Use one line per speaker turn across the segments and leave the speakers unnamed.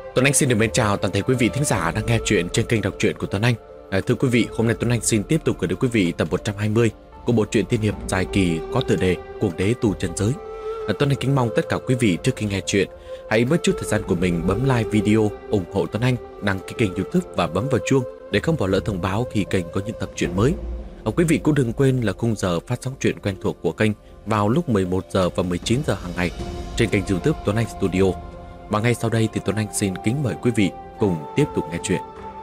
Tuấn Anh xin được mến chào toàn thể quý vị thính giả đang nghe chuyện trên kênh đọc truyện của Tuấn Anh. Thưa quý vị, hôm nay Tuấn Anh xin tiếp tục gửi đến quý vị tập 120 của bộ truyện tiên hiệp dài kỳ có tựa đề Cuồng đế tu chân giới. Tuấn Anh kính mong tất cả quý vị trước khi nghe chuyện hãy bớt chút thời gian của mình bấm like video, ủng hộ Tuấn Anh, đăng ký kênh YouTube và bấm vào chuông để không bỏ lỡ thông báo khi kênh có những tập truyện mới. Quý vị cũng đừng quên là khung giờ phát sóng truyện quen thuộc của kênh vào lúc 11 giờ và 19 giờ hàng ngày trên kênh YouTube Tuấn Anh Studio. Và ngay sau đây thì Tuấn Anh xin kính mời quý vị cùng tiếp tục nghe chuyện.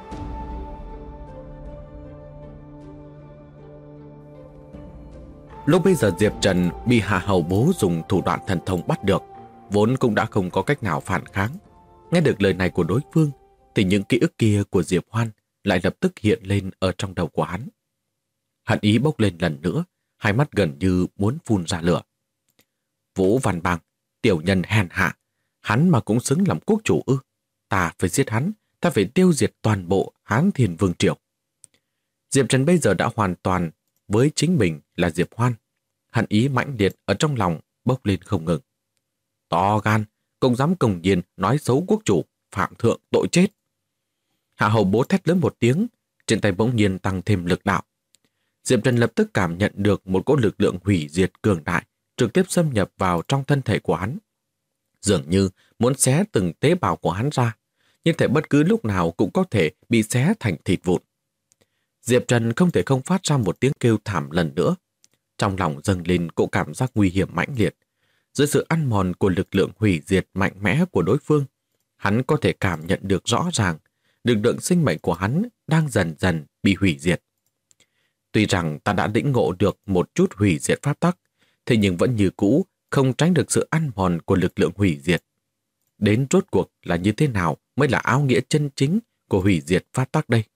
Lúc bây giờ Diệp Trần bị Hạ Hầu Bố dùng thủ đoạn thần thông bắt được, vốn cũng đã không có cách nào phản kháng. Nghe được lời này của đối phương thì những ký ức kia của Diệp Hoan lại lập tức hiện lên ở trong đầu của hắn. Hận ý bốc lên lần nữa, hai mắt gần như muốn phun ra lửa. Vũ Văn Bang, tiểu nhân hèn hạ, hắn mà cũng xứng làm quốc chủ ư? Ta phải giết hắn, ta phải tiêu diệt toàn bộ Hán Thiên Vương Triều. Diệp Trần bây giờ đã hoàn toàn với chính mình là Diệp Hoan. Hận ý mãnh liệt ở trong lòng bốc lên không ngừng. To gan, cũng dám công nhiên nói xấu quốc chủ, phạm thượng tội chết. Hạ Hầu Bố thét lớn một tiếng, trên tay bỗng nhiên tăng thêm lực đạo. Diệp Trần lập tức cảm nhận được một cỗ lực lượng hủy diệt cường đại trực tiếp xâm nhập vào trong thân thể của hắn. Dường như muốn xé từng tế bào của hắn ra, nhưng thể bất cứ lúc nào cũng có thể bị xé thành thịt vụn. Diệp Trần không thể không phát ra một tiếng kêu thảm lần nữa. Trong lòng dâng lên cỗ cảm giác nguy hiểm mãnh liệt. Dưới sự ăn mòn của lực lượng hủy diệt mạnh mẽ của đối phương, hắn có thể cảm nhận được rõ ràng lực lượng sinh mệnh của hắn đang dần dần bị hủy diệt. Tuy rằng ta đã lĩnh ngộ được một chút hủy diệt pháp tắc, thế nhưng vẫn như cũ không tránh được sự ăn mòn của lực lượng hủy diệt. Đến rốt cuộc là như thế nào mới là áo nghĩa chân chính của hủy diệt pháp tắc đây?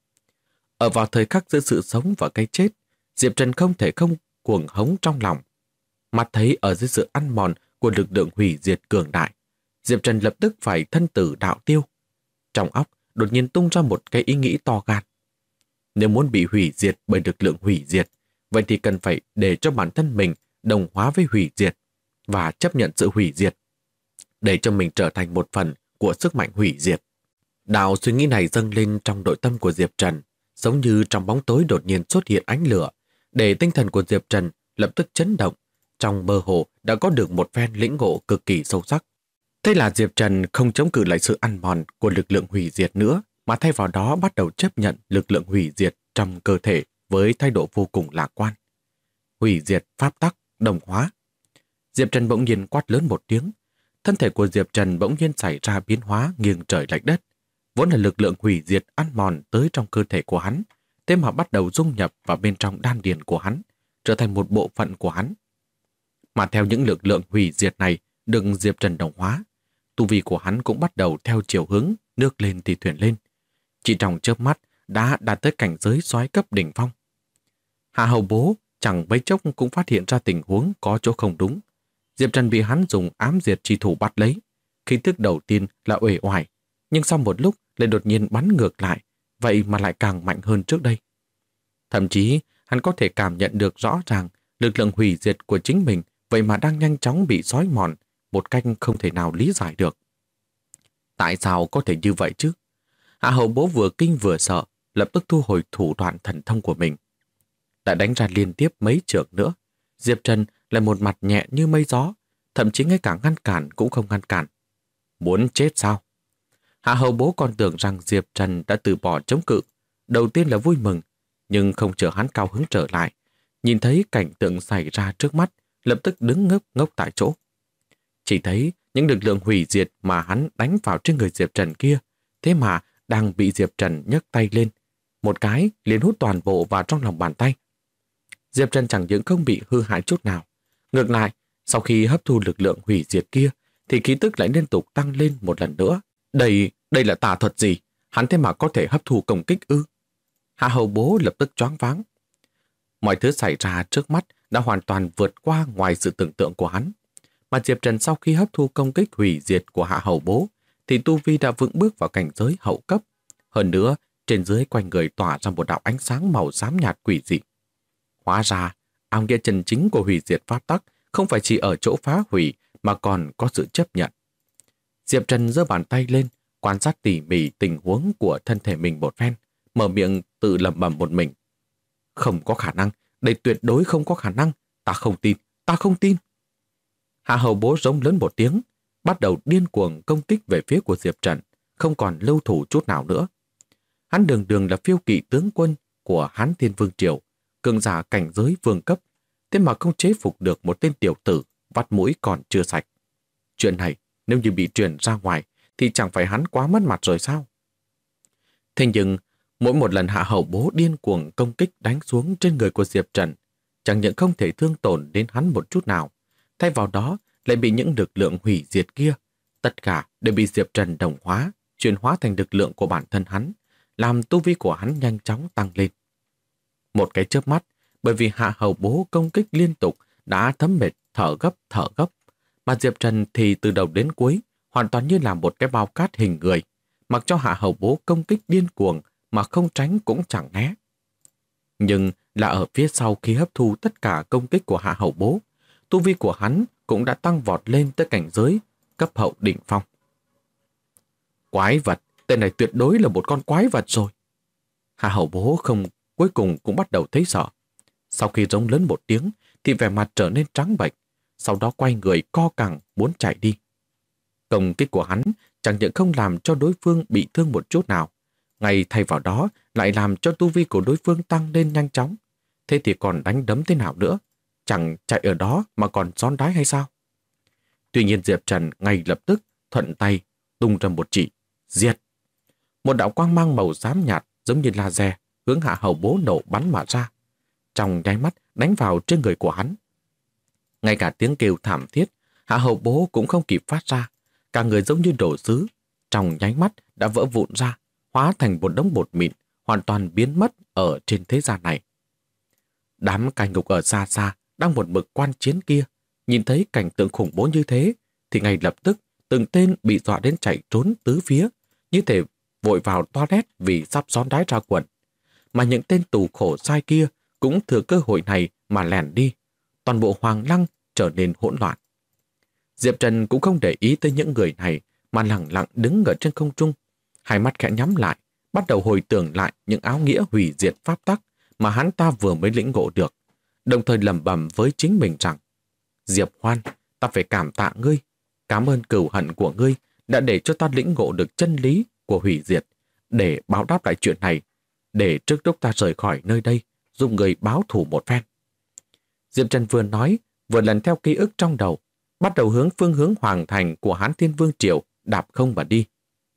Ở vào thời khắc giữa sự sống và cái chết, Diệp Trần không thể không cuồng hống trong lòng. Mặt thấy ở dưới sự ăn mòn của lực lượng hủy diệt cường đại, Diệp Trần lập tức phải thân tử đạo tiêu. Trong óc đột nhiên tung ra một cái ý nghĩ to gan. Nếu muốn bị hủy diệt bởi lực lượng hủy diệt, vậy thì cần phải để cho bản thân mình đồng hóa với hủy diệt và chấp nhận sự hủy diệt, để cho mình trở thành một phần của sức mạnh hủy diệt. Đạo suy nghĩ này dâng lên trong nội tâm của Diệp Trần, giống như trong bóng tối đột nhiên xuất hiện ánh lửa, để tinh thần của Diệp Trần lập tức chấn động, trong mơ hồ đã có được một phen lĩnh ngộ cực kỳ sâu sắc. Thế là Diệp Trần không chống cự lại sự ăn mòn của lực lượng hủy diệt nữa, mà thay vào đó bắt đầu chấp nhận lực lượng hủy diệt trong cơ thể với thái độ vô cùng lạc quan. Hủy diệt pháp tắc, đồng hóa. Diệp Trần bỗng nhiên quát lớn một tiếng. Thân thể của Diệp Trần bỗng nhiên xảy ra biến hóa nghiêng trời lệch đất. Vốn là lực lượng hủy diệt ăn mòn tới trong cơ thể của hắn, thế mà bắt đầu dung nhập vào bên trong đan điền của hắn, trở thành một bộ phận của hắn. Mà theo những lực lượng hủy diệt này được Diệp Trần đồng hóa, tu vi của hắn cũng bắt đầu theo chiều hướng nước lên thì thuyền lên. Chỉ trong chớp mắt đã đạt tới cảnh giới soái cấp đỉnh phong. Hạ Hầu Bố chẳng mấy chốc cũng phát hiện ra tình huống có chỗ không đúng. Diệp Trần bị hắn dùng ám diệt chi thủ bắt lấy. Khí tức đầu tiên là uể oải, nhưng sau một lúc lại đột nhiên bắn ngược lại, vậy mà lại càng mạnh hơn trước đây. Thậm chí hắn có thể cảm nhận được rõ ràng lực lượng hủy diệt của chính mình vậy mà đang nhanh chóng bị xói mòn một cách không thể nào lý giải được. Tại sao có thể như vậy chứ? Hạ Hầu Bố vừa kinh vừa sợ, lập tức thu hồi thủ đoạn thần thông của mình. Đã đánh ra liên tiếp mấy trượng nữa, Diệp Trần lại một mặt nhẹ như mây gió, thậm chí ngay cả ngăn cản cũng không ngăn cản. Muốn chết sao? Hạ Hầu Bố còn tưởng rằng Diệp Trần đã từ bỏ chống cự. Đầu tiên là vui mừng, nhưng không chờ hắn cao hứng trở lại. Nhìn thấy cảnh tượng xảy ra trước mắt, lập tức đứng ngốc ngốc tại chỗ. Chỉ thấy những lực lượng hủy diệt mà hắn đánh vào trên người Diệp Trần kia, thế mà đang bị Diệp Trần nhấc tay lên. Một cái liền hút toàn bộ vào trong lòng bàn tay. Diệp Trần chẳng những không bị hư hại chút nào. Ngược lại, sau khi hấp thu lực lượng hủy diệt kia, thì khí tức lại liên tục tăng lên một lần nữa. Đây là tà thuật gì? Hắn thế mà có thể hấp thu công kích ư? Hạ Hầu Bố lập tức choáng váng. Mọi thứ xảy ra trước mắt đã hoàn toàn vượt qua ngoài sự tưởng tượng của hắn. Mà Diệp Trần sau khi hấp thu công kích hủy diệt của Hạ Hầu Bố, thì tu vi đã vững bước vào cảnh giới hậu cấp. Hơn nữa, trên dưới quanh người tỏa ra một đạo ánh sáng màu xám nhạt quỷ dị. Hóa ra, áo nghĩa chân chính của hủy diệt pháp tắc không phải chỉ ở chỗ phá hủy mà còn có sự chấp nhận. Diệp Trần giơ bàn tay lên, quan sát tỉ mỉ tình huống của thân thể mình một phen, mở miệng tự lẩm bẩm một mình. Không có khả năng, đây tuyệt đối không có khả năng, ta không tin, ta không tin. Hạ Hầu Bố rống lớn một tiếng, bắt đầu điên cuồng công kích về phía của Diệp Trần, không còn lưu thủ chút nào nữa. Hắn đường đường là phiêu kỵ tướng quân của Hán Thiên Vương Triều, cường giả cảnh giới vương cấp, thế mà không chế phục được một tên tiểu tử, vắt mũi còn chưa sạch. Chuyện này, nếu như bị truyền ra ngoài, thì chẳng phải hắn quá mất mặt rồi sao? Thế nhưng, mỗi một lần Hạ Hầu Bố điên cuồng công kích đánh xuống trên người của Diệp Trần, chẳng những không thể thương tổn đến hắn một chút nào, thay vào đó lại bị những lực lượng hủy diệt kia, tất cả đều bị Diệp Trần đồng hóa, chuyển hóa thành lực lượng của bản thân hắn, làm tu vi của hắn nhanh chóng tăng lên. Một cái chớp mắt, bởi vì Hạ Hầu Bố công kích liên tục đã thấm mệt, thở gấp, mà Diệp Trần thì từ đầu đến cuối hoàn toàn như là một cái bao cát hình người, mặc cho Hạ Hầu Bố công kích điên cuồng mà không tránh cũng chẳng né. Nhưng là ở phía sau khi hấp thu tất cả công kích của Hạ Hầu Bố, tu vi của hắn cũng đã tăng vọt lên tới cảnh giới cấp hậu đỉnh phong. Quái vật, tên này tuyệt đối là một con quái vật rồi. Hạ Hầu Bố không cuối cùng cũng bắt đầu thấy sợ. Sau khi rống lớn một tiếng thì vẻ mặt trở nên trắng bệch, sau đó quay người co cẳng muốn chạy đi. Công kích của hắn chẳng những không làm cho đối phương bị thương một chút nào, ngay thay vào đó lại làm cho tu vi của đối phương tăng lên nhanh chóng. Thế thì còn đánh đấm thế nào nữa? Chẳng chạy ở đó mà còn gión đái hay sao? Tuy nhiên Diệp Trần ngay lập tức thuận tay tung ra một chỉ, diệt. Một đạo quang mang màu xám nhạt giống như laser hướng Hạ Hầu Bố nổ bắn mà ra, trong nháy mắt đánh vào trên người của hắn. Ngay cả tiếng kêu thảm thiết, Hạ Hầu Bố cũng không kịp phát ra, cả người giống như đổ sứ, trong nháy mắt đã vỡ vụn ra, hóa thành một đống bột mịn, hoàn toàn biến mất ở trên thế gian này. Đám cai ngục ở xa xa đang một mực quan chiến kia, nhìn thấy cảnh tượng khủng bố như thế, thì ngay lập tức từng tên bị dọa đến chạy trốn tứ phía, như thể vội vào toilet vì sắp gión đái ra quần. Mà những tên tù khổ sai kia cũng thừa cơ hội này mà lẻn đi, toàn bộ Hoàng Lăng trở nên hỗn loạn. Diệp Trần cũng không để ý tới những người này mà lặng lặng đứng ở trên không trung, hai mắt khẽ nhắm lại, bắt đầu hồi tưởng lại những áo nghĩa hủy diệt pháp tắc mà hắn ta vừa mới lĩnh ngộ được, đồng thời lẩm bẩm với chính mình rằng: Diệp Hoan, ta phải cảm tạ ngươi, cảm ơn cừu hận của ngươi đã để cho ta lĩnh ngộ được chân lý của hủy diệt, để báo đáp lại chuyện này, để trước lúc ta rời khỏi nơi đây, giúp người báo thù một phen. Diệp Trần vừa nói, vừa lần theo ký ức trong đầu, bắt đầu hướng phương hướng Hoàng Thành của Hán Thiên Vương Triều đạp không mà đi.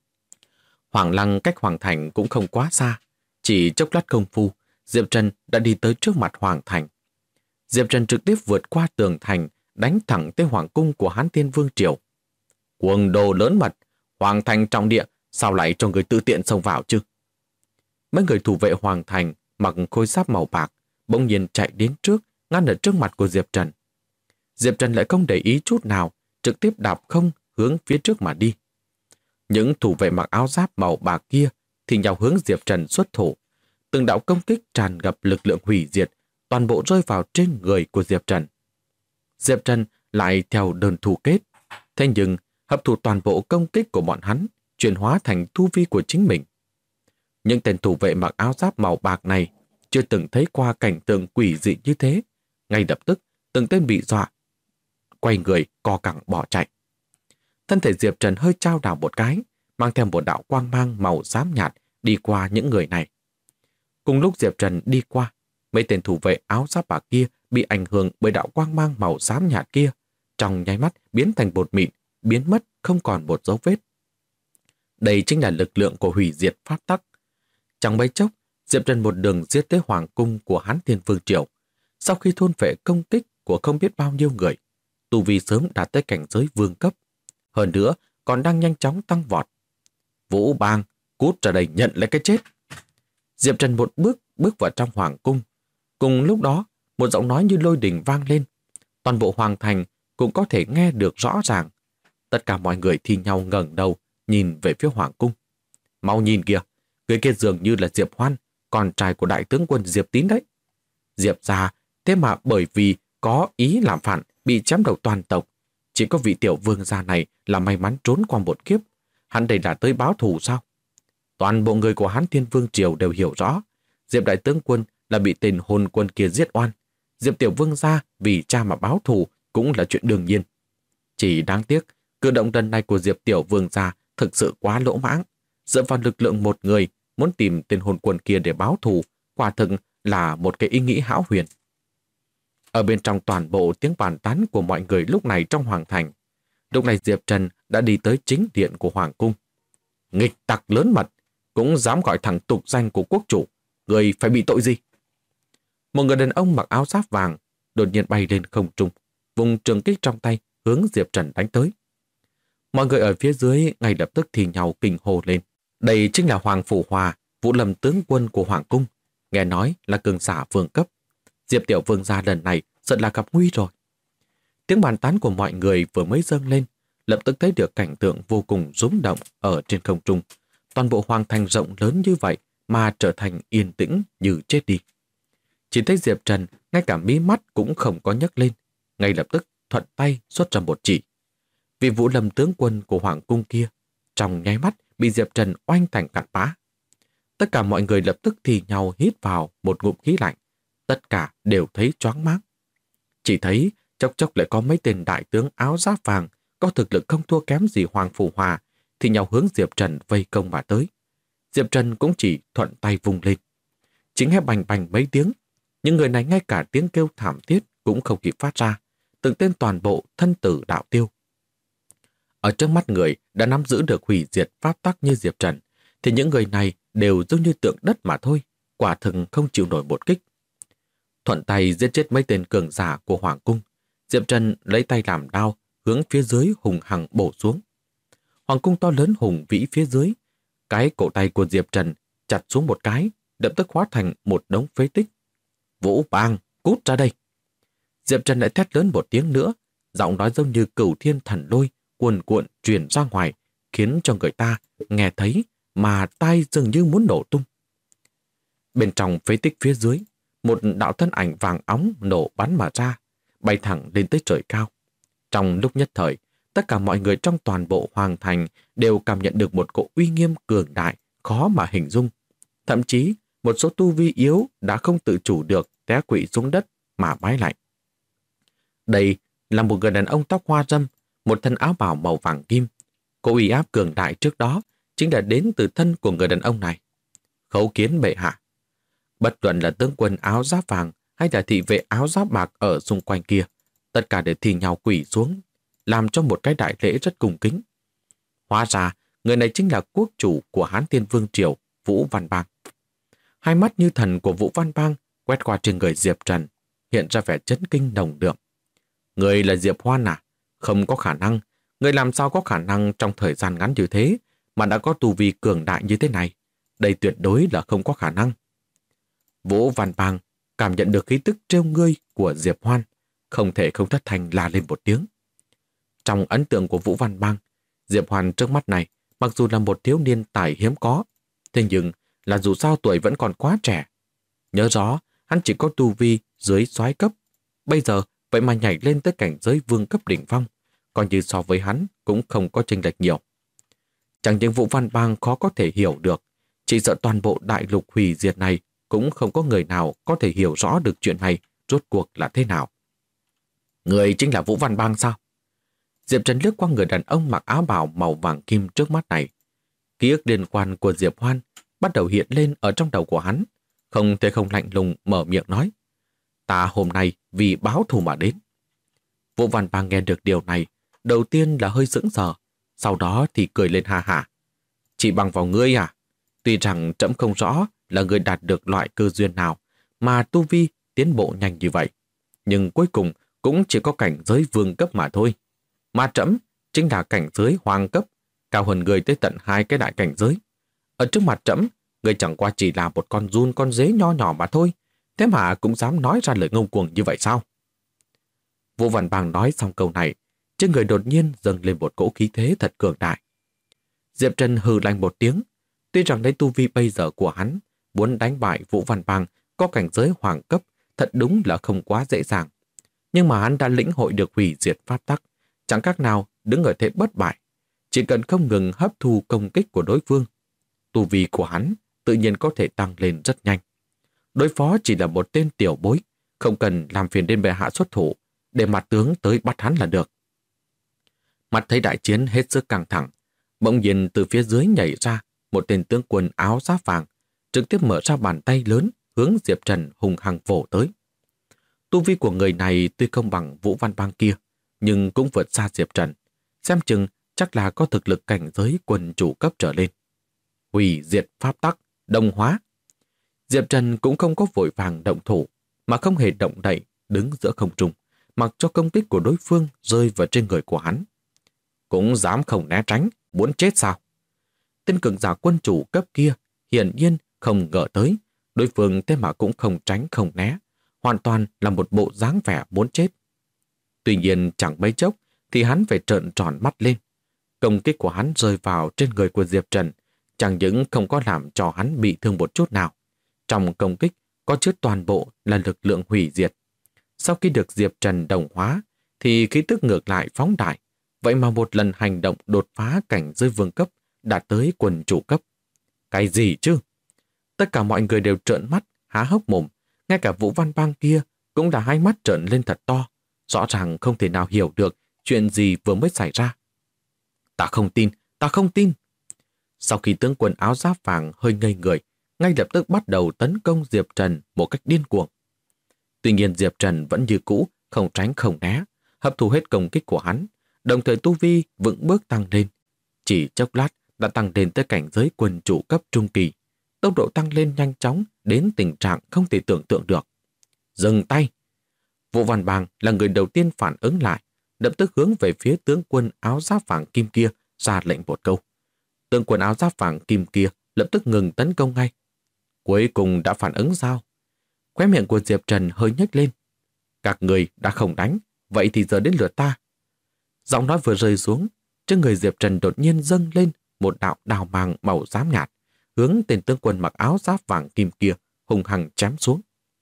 Hoàng Lăng cách Hoàng Thành cũng không quá xa, chỉ chốc lát công phu, Diệp Trần đã đi tới trước mặt Hoàng Thành. Diệp Trần trực tiếp vượt qua tường thành, đánh thẳng tới Hoàng cung của Hán Thiên Vương Triều. Cuồng đồ lớn mật, Hoàng Thành trọng địa, sao lại cho người tự tiện xông vào chứ? Mấy người thủ vệ Hoàng Thành mặc khôi giáp màu bạc, bỗng nhiên chạy đến trước, ngăn ở trước mặt của Diệp Trần. Diệp Trần lại không để ý chút nào, trực tiếp đạp không hướng phía trước mà đi. Những thủ vệ mặc áo giáp màu bạc kia thì nhào hướng Diệp Trần xuất thủ. Từng đạo công kích tràn ngập lực lượng hủy diệt, toàn bộ rơi vào trên người của Diệp Trần. Diệp Trần lại theo đơn thủ kết, thế nhưng hấp thụ toàn bộ công kích của bọn hắn, chuyển hóa thành tu vi của chính mình. Những tên thủ vệ mặc áo giáp màu bạc này chưa từng thấy qua cảnh tượng quỷ dị như thế, ngay lập tức từng tên bị dọa, quay người co cẳng bỏ chạy. Thân thể Diệp Trần hơi chao đảo một cái, mang theo một đạo quang mang màu xám nhạt đi qua những người này. Cùng lúc Diệp Trần đi qua, mấy tên thủ vệ áo giáp bạc kia bị ảnh hưởng bởi đạo quang mang màu xám nhạt kia, trong nháy mắt biến thành bột mịn, biến mất không còn một dấu vết. Đây chính là lực lượng của hủy diệt pháp tắc. Trong mấy chốc, Diệp Trần một đường giết tới Hoàng cung của Hán Thiên Vương Triều. Sau khi thôn phệ công kích của không biết bao nhiêu người, tu vi sớm đạt tới cảnh giới vương cấp. Hơn nữa, còn đang nhanh chóng tăng vọt. Vũ Bang, cút ra đây nhận lấy cái chết. Diệp Trần một bước vào trong Hoàng cung. Cùng lúc đó, một giọng nói như lôi đình vang lên. Toàn bộ Hoàng Thành cũng có thể nghe được rõ ràng. Tất cả mọi người thi nhau ngẩng đầu, nhìn về phía Hoàng cung. Mau nhìn kìa, người kia dường như là Diệp Hoan, con trai của đại tướng quân Diệp Tín đấy. Diệp gia, thế mà bởi vì có ý làm phản, bị chém đầu toàn tộc. Chỉ có vị tiểu vương gia này là may mắn trốn qua một kiếp. hắn đây là tới báo thù sao? Toàn bộ người của Hán Thiên Vương Triều đều hiểu rõ, Diệp đại tướng quân là bị tên hôn quân kia giết oan. Diệp tiểu vương gia vì cha mà báo thù cũng là chuyện đương nhiên. Chỉ đáng tiếc, cử động lần này của Diệp tiểu vương gia thực sự quá lỗ mãng. Dựa vào lực lượng một người muốn tìm tên hôn quân kia để báo thù, quả thực là một cái ý nghĩ hão huyền. Ở bên trong toàn bộ tiếng bàn tán của mọi người lúc này trong hoàng thành, lúc này Diệp Trần đã đi tới chính điện của hoàng cung. Nghịch tặc lớn mật, cũng dám gọi thẳng tục danh của quốc chủ, người phải bị tội gì? Một người đàn ông mặc áo giáp vàng đột nhiên bay lên không trung, vùng trường kích trong tay hướng Diệp Trần đánh tới. Mọi người ở phía dưới ngay lập tức thì nhau kinh hô lên. Đây chính là Hoàng Phủ Hòa, Vũ Lâm tướng quân của hoàng cung, nghe nói là cường giả vương cấp. Diệp tiểu vương gia lần này sợ là gặp nguy rồi. Tiếng bàn tán của mọi người vừa mới dâng lên, lập tức thấy được cảnh tượng vô cùng rúng động ở trên không trung. Toàn bộ hoàng thành rộng lớn như vậy mà trở thành yên tĩnh như chết đi. Chỉ thấy Diệp Trần ngay cả mí mắt cũng không có nhấc lên, ngay lập tức thuận tay xuất ra một chỉ. Vị Vũ Lâm tướng quân của hoàng cung kia trong nháy mắt bị Diệp Trần oanh thành cặn bã. Tất cả mọi người lập tức thì nhau hít vào một ngụm khí lạnh, tất cả đều thấy choáng váng. Chỉ thấy chốc chốc lại có mấy tên đại tướng áo giáp vàng có thực lực không thua kém gì Hoàng Phủ Hòa thì nhau hướng Diệp Trần vây công mà tới. Diệp Trần cũng chỉ thuận tay vùng lên. Chính nghe bành bành mấy tiếng, những người này ngay cả tiếng kêu thảm thiết cũng không kịp phát ra, từng tên toàn bộ thân tử đạo tiêu. Ở trước mắt người đã nắm giữ được hủy diệt pháp tắc như Diệp Trần, thì những người này đều giống như tượng đất mà thôi, quả thực không chịu nổi một kích. Thuận tay giết chết mấy tên cường giả của hoàng cung, Diệp Trần lấy tay làm đao, hướng phía dưới hùng hằng bổ xuống. Hoàng cung to lớn hùng vĩ phía dưới, cái cổ tay của Diệp Trần chặt xuống một cái, lập tức hóa thành một đống phế tích. Vũ Bang, cút ra đây! Diệp Trần lại thét lớn một tiếng nữa, giọng nói giống như cửu thiên thần lôi cuồn cuộn truyền ra ngoài, khiến cho người ta nghe thấy mà tai dường như muốn nổ tung. Bên trong phế tích phía dưới, một đạo thân ảnh vàng óng nổ bắn mà ra, bay thẳng lên tới trời cao. Trong lúc nhất thời, tất cả mọi người trong toàn bộ hoàng thành đều cảm nhận được một cỗ uy nghiêm cường đại, khó mà hình dung. Thậm chí, một số tu vi yếu đã không tự chủ được té quỵ xuống đất mà bái lạy. Đây là một người đàn ông tóc hoa râm, một thân áo bào màu vàng kim. Cỗ uy áp cường đại trước đó chính là đến từ thân của người đàn ông này. Khấu kiến bệ hạ. Bất luận là tướng quân áo giáp vàng hay là thị vệ áo giáp bạc ở xung quanh kia, tất cả đều thi nhau quỳ xuống, làm cho một cái đại lễ rất cung kính. Hóa ra, người này chính là quốc chủ của Hán Thiên Vương Triều, Vũ Văn Bang. Hai mắt như thần của Vũ Văn Bang quét qua trên người Diệp Trần, hiện ra vẻ chấn kinh nồng đượm. Người là Diệp Hoan à? Không có khả năng. Người làm sao có khả năng trong thời gian ngắn như thế mà đã có tu vi cường đại như thế này? Đây tuyệt đối là không có khả năng. Vũ Văn Bang cảm nhận được khí tức trêu ngươi của Diệp Hoan, không thể không thất thanh la lên một tiếng. Trong ấn tượng của Vũ Văn Bang, Diệp Hoan trước mắt này mặc dù là một thiếu niên tài hiếm có, thế nhưng là dù sao tuổi vẫn còn quá trẻ. Nhớ rõ, hắn chỉ có tu vi dưới soái cấp, bây giờ vậy mà nhảy lên tới cảnh giới vương cấp đỉnh phong, coi như so với hắn cũng không có chênh lệch nhiều. Chẳng những Vũ Văn Bang khó có thể hiểu được, chỉ sợ toàn bộ đại lục hủy diệt này cũng không có người nào có thể hiểu rõ được chuyện này rốt cuộc là thế nào. Người chính là Vũ Văn Bang sao? Diệp Trần liếc qua người đàn ông mặc áo bào màu vàng kim trước mắt này. Ký ức liên quan của Diệp Hoan bắt đầu hiện lên ở trong đầu của hắn, không thể không lạnh lùng mở miệng nói. Ta hôm nay vì báo thù mà đến. Vũ Văn Bang nghe được điều này, đầu tiên là hơi sững sờ, sau đó thì cười lên ha hả. Chỉ bằng vào ngươi à? Tuy rằng trẫm không rõ là người đạt được loại cơ duyên nào mà tu vi tiến bộ nhanh như vậy, nhưng cuối cùng cũng chỉ có cảnh giới vương cấp mà thôi. Mà trẫm chính là cảnh giới hoàng cấp, cao hơn người tới tận 2 cái đại cảnh giới. Ở trước mặt trẫm, người chẳng qua chỉ là một con giun con dế nho nhỏ mà thôi, thế mà cũng dám nói ra lời ngông cuồng như vậy sao? Vũ Văn Bang nói xong câu này, trên người đột nhiên dâng lên một cỗ khí thế thật cường đại. Diệp Trần hừ lạnh một tiếng, tuy rằng lấy tu vi bây giờ của hắn, muốn đánh bại Vũ Văn Bang có cảnh giới hoàng cấp thật đúng là không quá dễ dàng. Nhưng mà hắn đã lĩnh hội được hủy diệt pháp tắc, chẳng khác nào đứng ở thế bất bại. chỉ cần không ngừng hấp thu công kích của đối phương, tu vi của hắn tự nhiên có thể tăng lên rất nhanh. Đối phó chỉ là một tên tiểu bối, không cần làm phiền đến bệ hạ xuất thủ, để mặt tướng tới bắt hắn là được. Mặt thấy đại chiến hết sức căng thẳng, bỗng nhiên từ phía dưới nhảy ra một tên tướng quân áo giáp vàng, trực tiếp mở ra bàn tay lớn hướng Diệp Trần hùng hăng vỗ tới. Tu vi của người này tuy không bằng Vũ Văn Bang kia, nhưng cũng vượt xa Diệp Trần. Xem chừng chắc là có thực lực cảnh giới quân chủ cấp trở lên. Hủy diệt pháp tắc, đồng hóa. Diệp Trần cũng không có vội vàng động thủ, mà không hề động đậy, đứng giữa không trung, mặc cho công kích của đối phương rơi vào trên người của hắn. Cũng dám không né tránh, muốn chết sao? Tên cường giả quân chủ cấp kia hiển nhiên không ngờ tới, đối phương thế mà cũng không tránh không né, hoàn toàn là một bộ dáng vẻ muốn chết. Tuy nhiên chẳng mấy chốc thì hắn phải trợn tròn mắt lên. Công kích của hắn rơi vào trên người của Diệp Trần, chẳng những không có làm cho hắn bị thương một chút nào. Trong công kích có chứa toàn bộ là lực lượng hủy diệt. Sau khi được Diệp Trần đồng hóa, thì khí tức ngược lại phóng đại. Vậy mà một lần hành động đột phá cảnh giới vương cấp đạt tới quần chủ cấp. Cái gì chứ? Tất cả mọi người đều trợn mắt, há hốc mồm. Ngay cả Vũ Văn Bang kia cũng đã hai mắt trợn lên thật to. Rõ ràng không thể nào hiểu được chuyện gì vừa mới xảy ra. Ta không tin, ta không tin. Sau khi tướng quân áo giáp vàng hơi ngây người, ngay lập tức bắt đầu tấn công Diệp Trần một cách điên cuồng. Tuy nhiên Diệp Trần vẫn như cũ, không tránh không né, hấp thu hết công kích của hắn, đồng thời tu vi vững bước tăng lên. Chỉ chốc lát đã tăng lên tới cảnh giới quân chủ cấp trung kỳ. Tốc độ tăng lên nhanh chóng đến tình trạng không thể tưởng tượng được. Dừng tay! Vũ Văn Bang là người đầu tiên phản ứng lại, lập tức hướng về phía tướng quân áo giáp vàng kim kia ra lệnh một câu. Tướng quân áo giáp vàng kim kia lập tức ngừng tấn công ngay. Cuối cùng đã phản ứng sao? Khóe miệng của Diệp Trần hơi nhếch lên. Các người đã không đánh, vậy thì giờ đến lượt ta. Giọng nói vừa rơi xuống, trên người Diệp Trần đột nhiên dâng lên một đạo đào mang màu xám nhạt, hướng tên tướng quân mặc áo giáp vàng kim kia hung hăng chém xuống.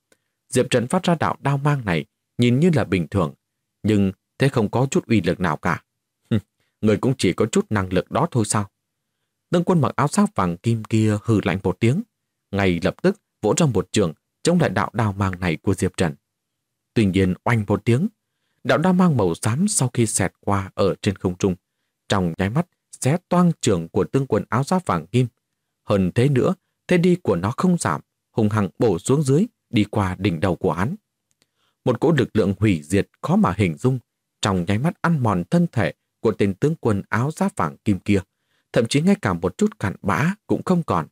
Diệp Trần phát ra đạo đao mang này nhìn như là bình thường, nhưng thế không có chút uy lực nào cả. Người cũng chỉ có chút năng lực đó thôi sao? Tướng quân mặc áo giáp vàng kim kia hừ lạnh một tiếng, ngay lập tức vỗ ra một trường chống lại đạo đao mang này của Diệp Trần. Tuy nhiên oanh một tiếng, đạo đao mang màu xám sau khi xẹt qua ở trên không trung, trong nháy mắt xé toang trường của tướng quân áo giáp vàng kim. Hơn thế nữa, thế đi của nó không giảm, hung hăng bổ xuống dưới, đi qua đỉnh đầu của hắn. Một cỗ lực lượng hủy diệt khó mà hình dung, trong nháy mắt ăn mòn thân thể của tên tướng quân áo giáp vàng kim kia, thậm chí ngay cả một chút cặn bã cũng không còn.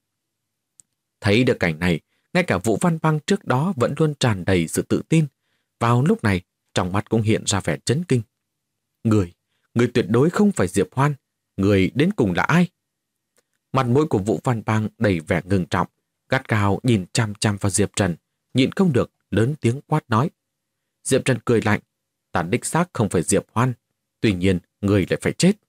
Thấy được cảnh này, ngay cả Vũ Văn Bang trước đó vẫn luôn tràn đầy sự tự tin, vào lúc này trong mắt cũng hiện ra vẻ chấn kinh. Người tuyệt đối không phải Diệp Hoan, người đến cùng là ai? Mặt mũi của Vũ Văn Bang đầy vẻ ngưng trọng, gắt gao nhìn chăm chăm vào Diệp Trần, nhịn không được lớn tiếng quát nói. Diệp Trần cười lạnh, ta đích xác không phải Diệp Hoan, tuy nhiên người lại phải chết.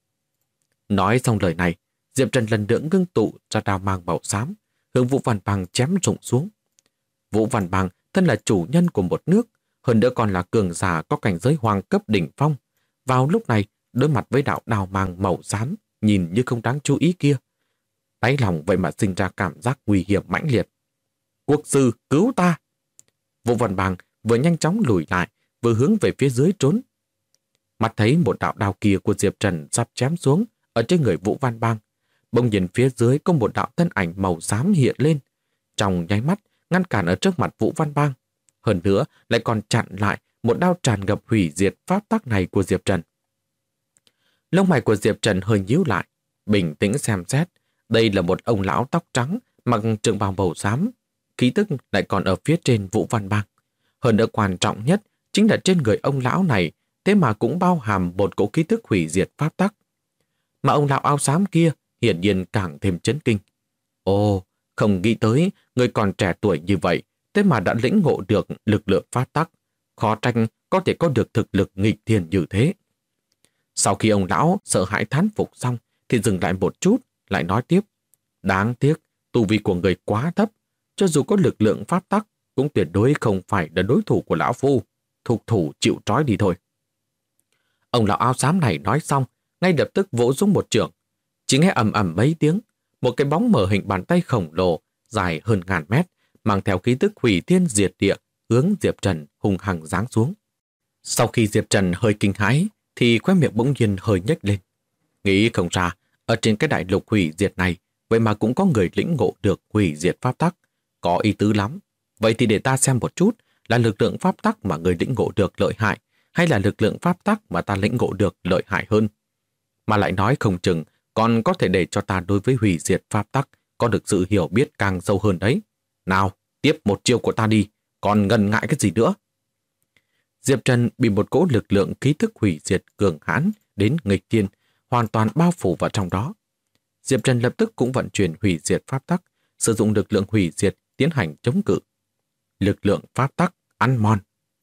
Nói xong lời này, Diệp Trần lần nữa ngưng tụ ra đao mang màu xám, hướng Vũ Văn Bang chém rụng xuống. Vũ Văn Bang thân là chủ nhân của một nước, hơn nữa còn là cường giả có cảnh giới hoàng cấp đỉnh phong. Vào lúc này, đối mặt với đạo đao mang màu xám, nhìn như không đáng chú ý kia, đáy lòng vậy mà sinh ra cảm giác nguy hiểm mãnh liệt. Quốc sư, cứu ta! Vũ Văn Bang vừa nhanh chóng lùi lại, vừa hướng về phía dưới trốn. Mắt thấy một đạo đao kia của Diệp Trần sắp chém xuống ở trên người Vũ Văn Bang, bỗng nhìn phía dưới có một đạo thân ảnh màu xám hiện lên, trong nháy mắt ngăn cản ở trước mặt Vũ Văn Bang. Hơn nữa lại còn chặn lại một đao tràn ngập hủy diệt pháp tắc này của Diệp Trần. Lông mày của Diệp Trần hơi nhíu lại, bình tĩnh xem xét. Đây là một ông lão tóc trắng, mặc trường bào màu xám, khí tức lại còn ở phía trên Vũ Văn Bang. Hơn nữa quan trọng nhất chính là trên người ông lão này, thế mà cũng bao hàm một cỗ khí tức hủy diệt pháp tắc. Mà ông lão áo xám kia hiển nhiên càng thêm chấn kinh. Ồ, không nghĩ tới người còn trẻ tuổi như vậy, thế mà đã lĩnh ngộ được lực lượng pháp tắc, khó trách có thể có được thực lực nghịch thiên như thế. Sau khi ông lão sợ hãi thán phục xong, thì dừng lại một chút, lại nói tiếp. Đáng tiếc, tu vi của người quá thấp, cho dù có lực lượng pháp tắc, cũng tuyệt đối không phải là đối thủ của lão phu. Thục thủ chịu trói đi thôi. Ông lão áo xám này nói xong, ngay lập tức vỗ xuống một trường, Chỉ nghe ầm ầm mấy tiếng, một cái bóng mờ hình bàn tay khổng lồ dài hơn ngàn mét, mang theo khí tức hủy thiên diệt địa, hướng Diệp Trần hung hăng giáng xuống. Sau khi Diệp Trần hơi kinh hãi, thì khóe miệng bỗng nhiên hơi nhếch lên. Nghĩ không ra, ở trên cái đại lục hủy diệt này, vậy mà cũng có người lĩnh ngộ được hủy diệt pháp tắc, có ý tứ lắm. Vậy thì để ta xem một chút, là lực lượng pháp tắc mà người lĩnh ngộ được lợi hại, hay là lực lượng pháp tắc mà ta lĩnh ngộ được lợi hại hơn. Mà lại nói không chừng, còn có thể để cho ta đối với hủy diệt pháp tắc có được sự hiểu biết càng sâu hơn đấy. Nào, tiếp một chiêu của ta đi, còn ngần ngại cái gì nữa? Diệp Trần bị một cỗ lực lượng khí thức hủy diệt cường hãn đến nghịch thiên, hoàn toàn bao phủ vào trong đó. Diệp Trần lập tức cũng vận chuyển hủy diệt pháp tắc, sử dụng lực lượng hủy diệt tiến hành chống cự. Lực lượng pháp tắc ăn mòn.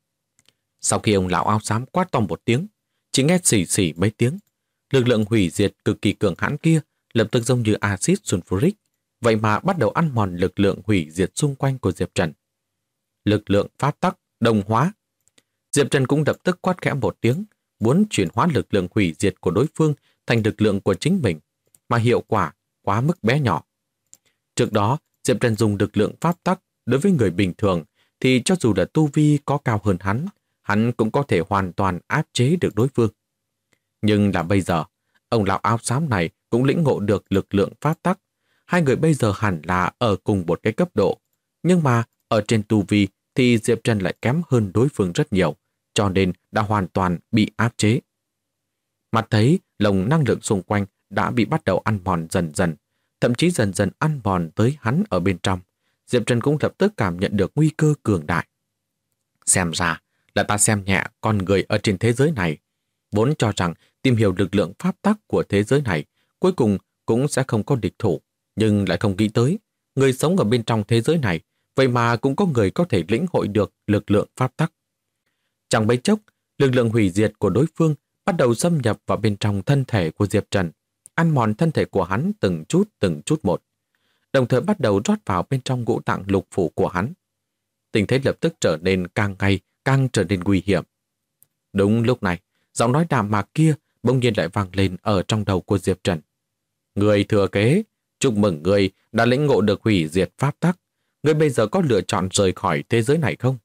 Sau khi ông lão áo xám quát to một tiếng, chỉ nghe xì xì mấy tiếng, lực lượng hủy diệt cực kỳ cường hãn kia lập tức giống như axit sulfuric, vậy mà bắt đầu ăn mòn lực lượng hủy diệt xung quanh của Diệp Trần. Lực lượng pháp tắc đồng hóa. Diệp Trần cũng lập tức quát khẽ một tiếng, muốn chuyển hóa lực lượng hủy diệt của đối phương thành lực lượng của chính mình, mà hiệu quả quá mức bé nhỏ. Trước đó, Diệp Trần dùng lực lượng pháp tắc đối với người bình thường thì cho dù là tu vi có cao hơn hắn cũng có thể hoàn toàn áp chế được đối phương. Nhưng là bây giờ, ông lão áo xám này cũng lĩnh ngộ được lực lượng pháp tắc. Hai người bây giờ hẳn là ở cùng một cái cấp độ. Nhưng mà ở trên tu vi thì Diệp Trần lại kém hơn đối phương rất nhiều, cho nên đã hoàn toàn bị áp chế. Mặt thấy lồng năng lượng xung quanh đã bị bắt đầu ăn mòn dần dần, thậm chí dần dần ăn mòn tới hắn ở bên trong. Diệp Trần cũng lập tức cảm nhận được nguy cơ cường đại. Xem ra là ta xem nhẹ con người ở trên thế giới này. Vốn cho rằng tìm hiểu lực lượng pháp tắc của thế giới này cuối cùng cũng sẽ không có địch thủ, nhưng lại không nghĩ tới người sống ở bên trong thế giới này vậy mà cũng có người có thể lĩnh hội được lực lượng pháp tắc. Chẳng mấy chốc, lực lượng hủy diệt của đối phương bắt đầu xâm nhập vào bên trong thân thể của Diệp Trần, ăn mòn thân thể của hắn từng chút một, đồng thời bắt đầu rót vào bên trong ngũ tạng lục phủ của hắn. Tình thế lập tức trở nên càng ngày càng trở nên nguy hiểm. Đúng lúc này, giọng nói đạm mạc kia bỗng nhiên lại vang lên ở trong đầu của Diệp Trần. Người thừa kế, chúc mừng người đã lĩnh ngộ được hủy diệt pháp tắc. Người bây giờ có lựa chọn rời khỏi thế giới này không?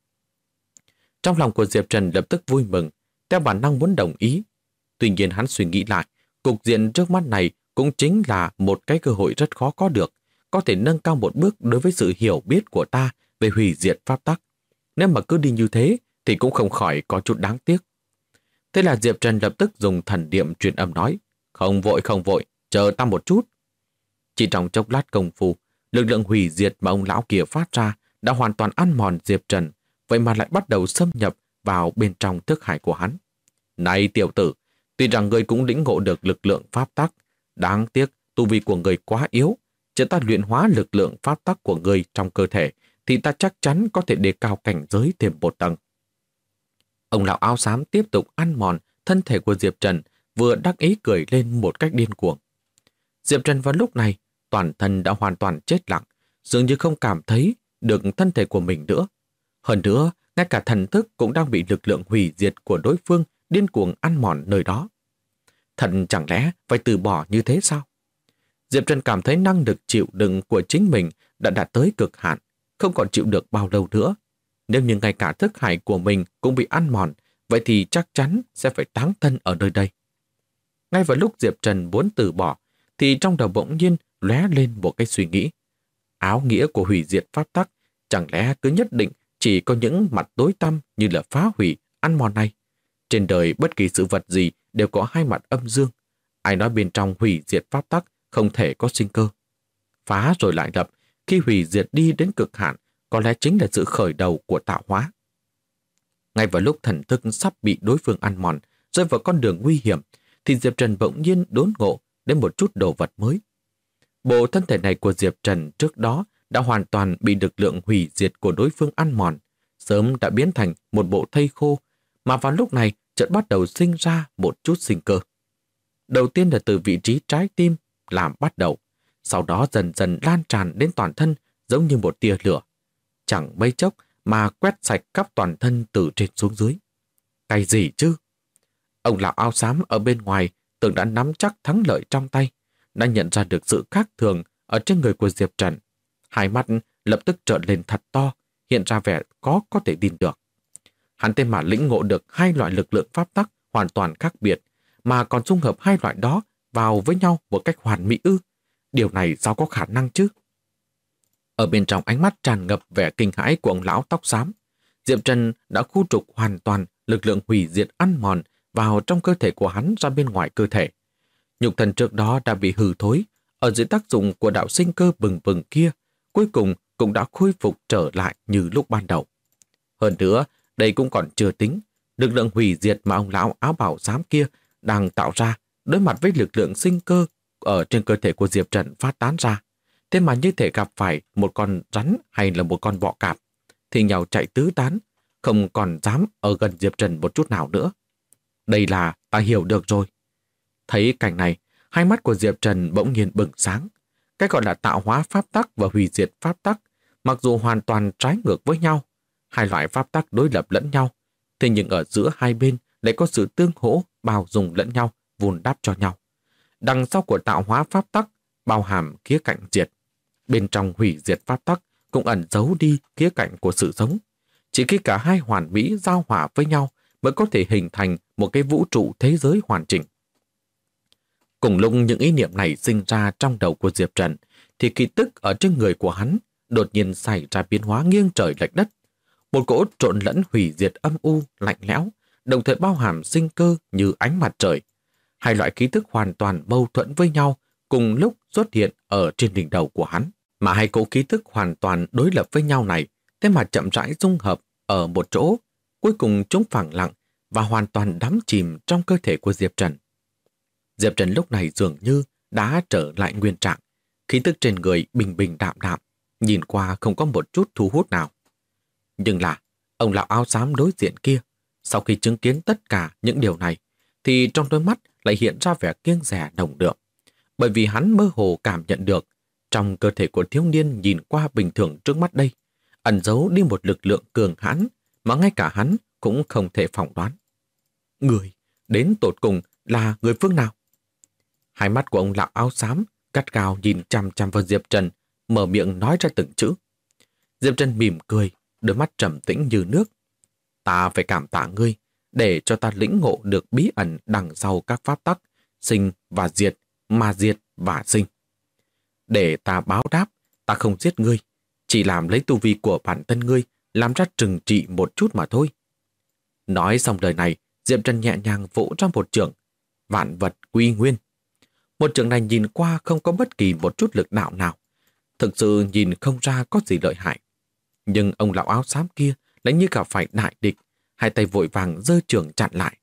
Trong lòng của Diệp Trần lập tức vui mừng, theo bản năng muốn đồng ý. Tuy nhiên hắn suy nghĩ lại, cục diện trước mắt này cũng chính là một cái cơ hội rất khó có được, có thể nâng cao một bước đối với sự hiểu biết của ta về hủy diệt pháp tắc. Nếu mà cứ đi như thế thì cũng không khỏi có chút đáng tiếc. Thế là Diệp Trần lập tức dùng thần niệm truyền âm nói, không vội, chờ ta một chút. Chỉ trong chốc lát công phu, lực lượng hủy diệt mà ông lão kia phát ra đã hoàn toàn ăn mòn Diệp Trần, vậy mà lại bắt đầu xâm nhập vào bên trong thức hải của hắn. Này tiểu tử, tuy rằng ngươi cũng lĩnh ngộ được lực lượng pháp tắc, đáng tiếc tu vi của ngươi quá yếu. Chỉ ta luyện hóa lực lượng pháp tắc của ngươi trong cơ thể thì ta chắc chắn có thể đề cao cảnh giới thêm một tầng. Ông lão áo xám tiếp tục ăn mòn thân thể của Diệp Trần, vừa đắc ý cười lên một cách điên cuồng. Diệp Trần vào lúc này, toàn thân đã hoàn toàn chết lặng, dường như không cảm thấy được thân thể của mình nữa. Hơn nữa, ngay cả thần thức cũng đang bị lực lượng hủy diệt của đối phương điên cuồng ăn mòn nơi đó. Thần chẳng lẽ phải từ bỏ như thế sao? Diệp Trần cảm thấy năng lực chịu đựng của chính mình đã đạt tới cực hạn, không còn chịu được bao lâu nữa. Nếu như ngay cả thức hải của mình cũng bị ăn mòn, vậy thì chắc chắn sẽ phải táng thân ở nơi đây. Ngay vào lúc Diệp Trần muốn từ bỏ, thì trong đầu bỗng nhiên lóe lên một cái suy nghĩ. Áo nghĩa của hủy diệt pháp tắc chẳng lẽ cứ nhất định chỉ có những mặt tối tăm như là phá hủy, ăn mòn này? Trên đời bất kỳ sự vật gì đều có hai mặt âm dương. Ai nói bên trong hủy diệt pháp tắc không thể có sinh cơ? Phá rồi lại lập, khi hủy diệt đi đến cực hạn, có lẽ chính là sự khởi đầu của tạo hóa. Ngay vào lúc thần thức sắp bị đối phương ăn mòn, rơi vào con đường nguy hiểm, thì Diệp Trần bỗng nhiên đốn ngộ đến một chút đồ vật mới. Bộ thân thể này của Diệp Trần trước đó đã hoàn toàn bị lực lượng hủy diệt của đối phương ăn mòn, sớm đã biến thành một bộ thây khô, mà vào lúc này chợt bắt đầu sinh ra một chút sinh cơ. Đầu tiên là từ vị trí trái tim làm bắt đầu, sau đó dần dần lan tràn đến toàn thân giống như một tia lửa. Chẳng mấy chốc mà quét sạch khắp toàn thân từ trên xuống dưới. Cái gì chứ? Ông lão áo xám ở bên ngoài tưởng đã nắm chắc thắng lợi trong tay, đã nhận ra được sự khác thường ở trên người của Diệp Trần. Hai mắt lập tức trợn lên thật to, hiện ra vẻ có thể tin được. Hắn tên mà lĩnh ngộ được hai loại lực lượng pháp tắc hoàn toàn khác biệt, mà còn dung hợp hai loại đó vào với nhau một cách hoàn mỹ ư? Điều này sao có khả năng chứ? Ở bên trong ánh mắt tràn ngập vẻ kinh hãi của ông lão tóc xám, Diệp Trần đã khu trục hoàn toàn lực lượng hủy diệt ăn mòn vào trong cơ thể của hắn ra bên ngoài cơ thể. Nhục thân trước đó đã bị hư thối, ở dưới tác dụng của đạo sinh cơ bừng bừng kia, cuối cùng cũng đã khôi phục trở lại như lúc ban đầu. Hơn nữa, đây cũng còn chưa tính, lực lượng hủy diệt mà ông lão áo bào xám kia đang tạo ra đối mặt với lực lượng sinh cơ ở trên cơ thể của Diệp Trần phát tán ra. Thế mà như thể gặp phải một con rắn hay là một con bọ cạp, thì nhau chạy tứ tán, không còn dám ở gần Diệp Trần một chút nào nữa. Đây là ta hiểu được rồi. Thấy cảnh này, hai mắt của Diệp Trần bỗng nhiên bừng sáng. Cái gọi là tạo hóa pháp tắc và hủy diệt pháp tắc, mặc dù hoàn toàn trái ngược với nhau, hai loại pháp tắc đối lập lẫn nhau, thế nhưng ở giữa hai bên lại có sự tương hỗ, bao dung lẫn nhau, vun đắp cho nhau. Đằng sau của tạo hóa pháp tắc bao hàm khía cạnh diệt. Bên trong hủy diệt pháp tắc cũng ẩn giấu đi khía cạnh của sự sống. Chỉ khi cả hai hoàn mỹ giao hòa với nhau mới có thể hình thành một cái vũ trụ thế giới hoàn chỉnh. Cùng lúc những ý niệm này sinh ra trong đầu của Diệp Trần, thì kỳ tức ở trên người của hắn đột nhiên xảy ra biến hóa nghiêng trời lệch đất. Một cỗ trộn lẫn hủy diệt âm u, lạnh lẽo, đồng thời bao hàm sinh cơ như ánh mặt trời. Hai loại khí tức hoàn toàn mâu thuẫn với nhau cùng lúc xuất hiện ở trên đỉnh đầu của hắn. Mà hai cỗ khí tức hoàn toàn đối lập với nhau này, thế mà chậm rãi dung hợp ở một chỗ, cuối cùng chúng phẳng lặng và hoàn toàn đắm chìm trong cơ thể của Diệp Trần. Diệp Trần lúc này dường như đã trở lại nguyên trạng, khí tức trên người bình bình đạm đạm, nhìn qua không có một chút thu hút nào. Nhưng là, ông lão áo xám đối diện kia, sau khi chứng kiến tất cả những điều này, thì trong đôi mắt lại hiện ra vẻ kiêng dè nồng đượm, bởi vì hắn mơ hồ cảm nhận được trong cơ thể của thiếu niên nhìn qua bình thường trước mắt đây, ẩn giấu đi một lực lượng cường hãn mà ngay cả hắn cũng không thể phỏng đoán. Người, đến tột cùng là người phương nào? Hai mắt của ông lão áo xám gắt gao nhìn chằm chằm vào Diệp Trần, mở miệng nói ra từng chữ. Diệp Trần mỉm cười, đôi mắt trầm tĩnh như nước. Ta phải cảm tạ ngươi, để cho ta lĩnh ngộ được bí ẩn đằng sau các pháp tắc, sinh và diệt, mà diệt và sinh. Để ta báo đáp, ta không giết ngươi, chỉ làm lấy tu vi của bản thân ngươi, làm ra trừng trị một chút mà thôi. Nói xong lời này, Diệp Trần nhẹ nhàng vỗ ra một chưởng, vạn vật quy nguyên. Một chưởng này nhìn qua không có bất kỳ một chút lực đạo nào, thực sự nhìn không ra có gì lợi hại. Nhưng ông lão áo xám kia lại như gặp phải đại địch, hai tay vội vàng giơ chưởng chặn lại.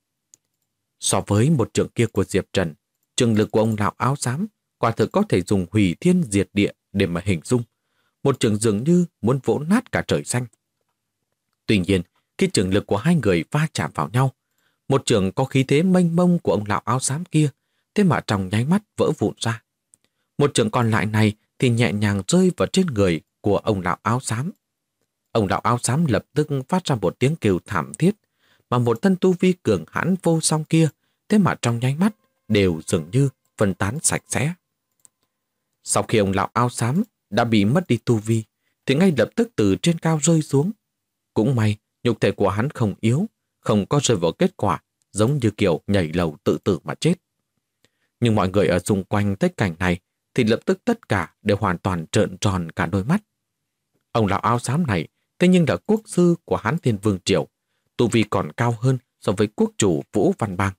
So với một chưởng kia của Diệp Trần, chưởng lực của ông lão áo xám quả thực có thể dùng hủy thiên diệt địa để mà hình dung. Một chưởng dường như muốn vỗ nát cả trời xanh. Tuy nhiên, khi chưởng lực của hai người va chạm vào nhau, một chưởng có khí thế mênh mông của ông lão áo xám kia, thế mà trong nháy mắt vỡ vụn ra. Một chưởng còn lại này thì nhẹ nhàng rơi vào trên người của ông lão áo xám. Ông lão áo xám lập tức phát ra một tiếng kêu thảm thiết, mà một thân tu vi cường hãn vô song kia, thế mà trong nháy mắt đều dường như phân tán sạch sẽ. Sau khi ông lão áo xám đã bị mất đi tu vi, thì ngay lập tức từ trên cao rơi xuống. Cũng may, nhục thể của hắn không yếu, không có rơi vào kết quả giống như kiểu nhảy lầu tự tử mà chết. Nhưng mọi người ở xung quanh thấy cảnh này thì lập tức tất cả đều hoàn toàn trợn tròn cả đôi mắt. Ông lão áo xám này thế nhưng là quốc sư của Hán Thiên Vương Triều, tu vi còn cao hơn so với quốc chủ Vũ Văn Bang.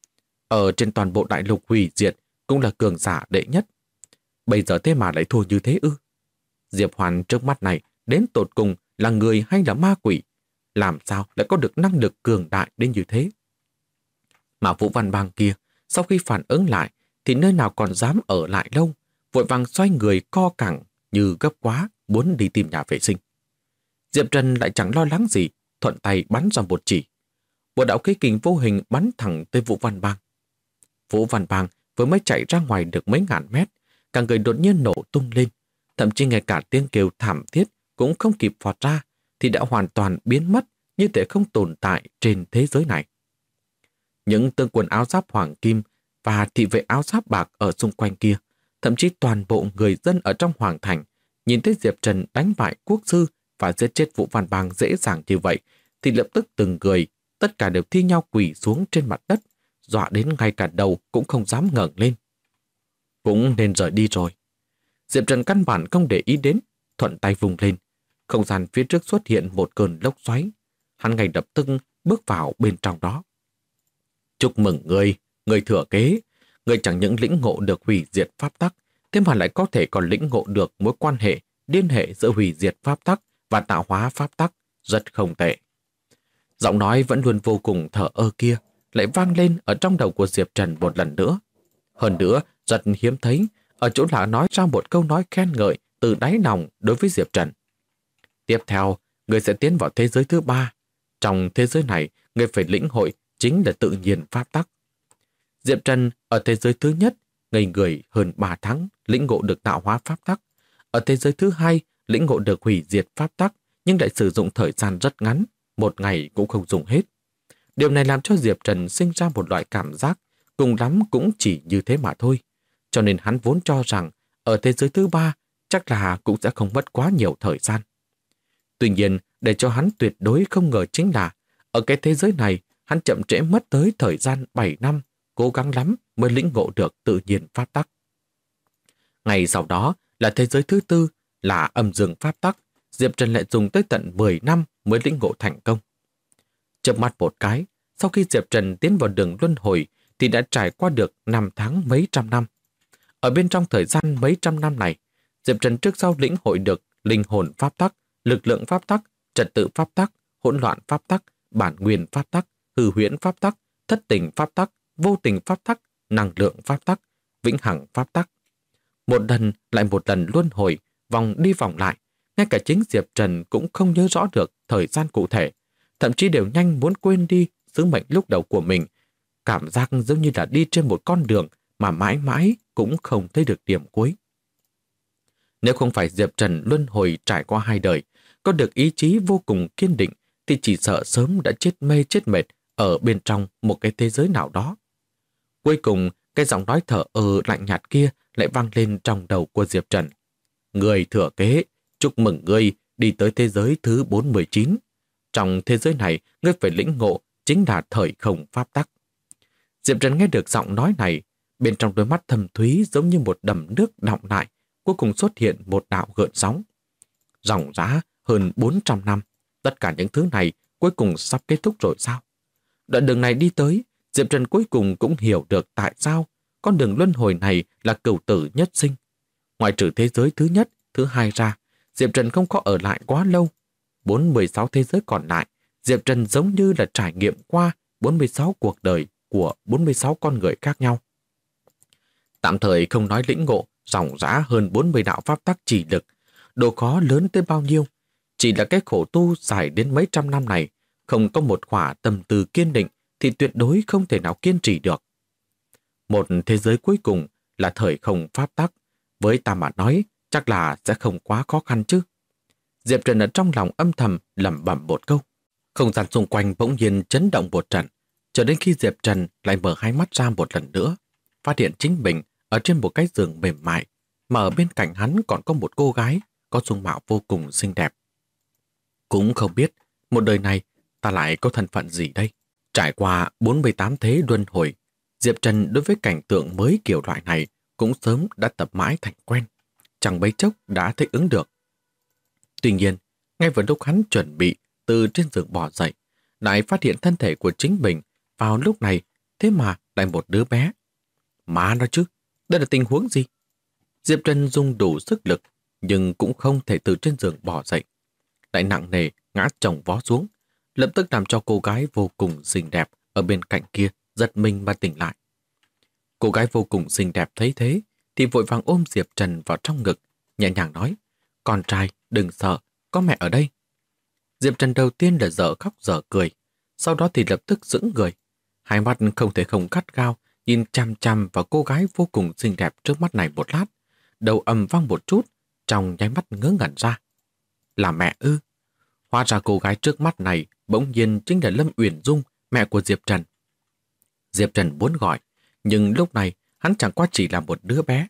Ở trên toàn bộ đại lục hủy diệt cũng là cường giả đệ nhất. Bây giờ thế mà lại thua như thế ư? Diệp Hoàn trước mắt này đến tột cùng là người hay là ma quỷ? Làm sao lại có được năng lực cường đại đến như thế? Mà Vũ Văn Bang kia, sau khi phản ứng lại thì nơi nào còn dám ở lại lâu, vội vàng xoay người co cẳng như gấp quá muốn đi tìm nhà vệ sinh. Diệp Trần lại chẳng lo lắng gì, thuận tay bắn ra một chỉ. Một đạo khí kình vô hình bắn thẳng tới Vũ Văn Bang. Vũ Văn Bang vừa mới chạy ra ngoài được mấy ngàn mét, cả người đột nhiên nổ tung lên, thậm chí ngay cả tiếng kêu thảm thiết cũng không kịp phọt ra, thì đã hoàn toàn biến mất như thể không tồn tại trên thế giới này. Những tướng quân áo giáp hoàng kim và thị vệ áo giáp bạc ở xung quanh kia thậm chí toàn bộ người dân ở trong hoàng thành, nhìn thấy Diệp Trần đánh bại quốc sư và giết chết Vũ Văn Bang dễ dàng như vậy, thì lập tức từng người, tất cả đều thi nhau quỳ xuống trên mặt đất, dọa đến ngay cả đầu cũng không dám ngẩng lên. Cũng nên rời đi rồi. Diệp Trần căn bản không để ý đến, thuận tay vùng lên. Không gian phía trước xuất hiện một cơn lốc xoáy. Hắn ngay lập tức bước vào bên trong đó. Chúc mừng người thừa kế. Người chẳng những lĩnh ngộ được hủy diệt pháp tắc, thế mà lại có thể còn lĩnh ngộ được mối quan hệ, liên hệ giữa hủy diệt pháp tắc và tạo hóa pháp tắc, rất không tệ. Giọng nói vẫn luôn vô cùng thờ ơ kia lại vang lên ở trong đầu của Diệp Trần một lần nữa. Hơn nữa, rất hiếm thấy, ở chỗ là nói ra một câu nói khen ngợi từ đáy lòng đối với Diệp Trần. Tiếp theo, người sẽ tiến vào thế giới thứ 3. Trong thế giới này, người phải lĩnh hội chính là tự nhiên pháp tắc. Diệp Trần ở thế giới thứ nhất, ngây người hơn 3 tháng, lĩnh ngộ được tạo hóa pháp tắc. Ở thế giới thứ 2, lĩnh ngộ được hủy diệt pháp tắc, nhưng lại sử dụng thời gian rất ngắn, một ngày cũng không dùng hết. Điều này làm cho Diệp Trần sinh ra một loại cảm giác, cùng lắm cũng chỉ như thế mà thôi. Cho nên hắn vốn cho rằng, ở thế giới thứ 3, chắc là cũng sẽ không mất quá nhiều thời gian. Tuy nhiên, để cho hắn tuyệt đối không ngờ chính là, ở cái thế giới này, hắn chậm trễ mất tới thời gian 7 năm, cố gắng lắm mới lĩnh ngộ được tự nhiên pháp tắc. Ngày sau đó là thế giới thứ 4, là âm dương pháp tắc, Diệp Trần lại dùng tới tận 10 năm mới lĩnh ngộ thành công. Chớp mắt một cái, sau khi Diệp Trần tiến vào đường luân hồi thì đã trải qua được 5 tháng mấy trăm năm. Ở bên trong thời gian mấy trăm năm này, Diệp Trần trước sau lĩnh hội được linh hồn pháp tắc, lực lượng pháp tắc, trật tự pháp tắc, hỗn loạn pháp tắc, bản nguyên pháp tắc, hư huyễn pháp tắc, thất tình pháp tắc, vô tình pháp tắc, năng lượng pháp tắc, vĩnh hằng pháp tắc. Một lần lại một lần luân hồi, vòng đi vòng lại, ngay cả chính Diệp Trần cũng không nhớ rõ được thời gian cụ thể, thậm chí đều nhanh muốn quên đi sứ mệnh lúc đầu của mình. Cảm giác giống như là đi trên một con đường mà mãi mãi cũng không thấy được điểm cuối. Nếu không phải Diệp Trần luân hồi trải qua 2 đời, có được ý chí vô cùng kiên định, thì chỉ sợ sớm đã chết mê chết mệt ở bên trong một cái thế giới nào đó. Cuối cùng, cái giọng nói thở lạnh nhạt kia lại vang lên trong đầu của Diệp Trần. Người thừa kế, chúc mừng ngươi đi tới thế giới thứ 419. Trong thế giới này, ngươi phải lĩnh ngộ chính là thời không pháp tắc. Diệp Trần nghe được giọng nói này, bên trong đôi mắt thâm thúy giống như một đầm nước đọng lại, cuối cùng xuất hiện một đạo gợn sóng. Ròng rã hơn 400 năm, tất cả những thứ này cuối cùng sắp kết thúc rồi sao? Đoạn đường này đi tới, Diệp Trần cuối cùng cũng hiểu được tại sao con đường luân hồi này là cửu tử nhất sinh. Ngoài trừ thế giới thứ nhất, thứ 2 ra, Diệp Trần không có ở lại quá lâu. 46 thế giới còn lại, Diệp Trần giống như là trải nghiệm qua 46 cuộc đời của 46 con người khác nhau. Tạm thời không nói lĩnh ngộ, ròng rã hơn 40 đạo pháp tắc chỉ lực, độ khó lớn tới bao nhiêu. Chỉ là cái khổ tu dài đến mấy trăm năm này, không có một khỏa tâm tư kiên định thì tuyệt đối không thể nào kiên trì được. Một thế giới cuối cùng là thời không pháp tắc, với ta mà nói chắc là sẽ không quá khó khăn chứ. Diệp Trần ở trong lòng âm thầm lẩm bẩm một câu. Không gian xung quanh bỗng nhiên chấn động một trận, cho đến khi Diệp Trần lại mở hai mắt ra một lần nữa, phát hiện chính mình ở trên một cái giường mềm mại, mà ở bên cạnh hắn còn có một cô gái có dung mạo vô cùng xinh đẹp. Cũng không biết một đời này ta lại có thân phận gì đây. Trải qua 48 thế luân hồi, Diệp Trần đối với cảnh tượng mới kiểu loại này cũng sớm đã tập mãi thành quen, chẳng mấy chốc đã thích ứng được. Tuy nhiên, ngay vào lúc hắn chuẩn bị từ trên giường bò dậy, lại phát hiện thân thể của chính mình vào lúc này, thế mà lại một đứa bé. Má nó chứ, đây là tình huống gì? Diệp Trần dùng đủ sức lực, nhưng cũng không thể từ trên giường bò dậy. Lại nặng nề ngã chồng vó xuống, lập tức làm cho cô gái vô cùng xinh đẹp ở bên cạnh kia giật mình mà tỉnh lại. Cô gái vô cùng xinh đẹp thấy thế thì vội vàng ôm Diệp Trần vào trong ngực, nhẹ nhàng nói: "Con trai, đừng sợ, có mẹ ở đây." Diệp Trần đầu tiên là dở khóc dở cười, sau đó thì lập tức sững người, hai mắt không thể không gắt gao nhìn chằm chằm vào cô gái vô cùng xinh đẹp trước mắt này một lát, đầu ầm vang một chút, trong nháy mắt ngớ ngẩn ra. Là mẹ ư? Hóa ra cô gái trước mắt này bỗng nhiên chính là Lâm Uyển Dung, mẹ của Diệp Trần. Diệp Trần muốn gọi, nhưng lúc này hắn chẳng qua chỉ là một đứa bé.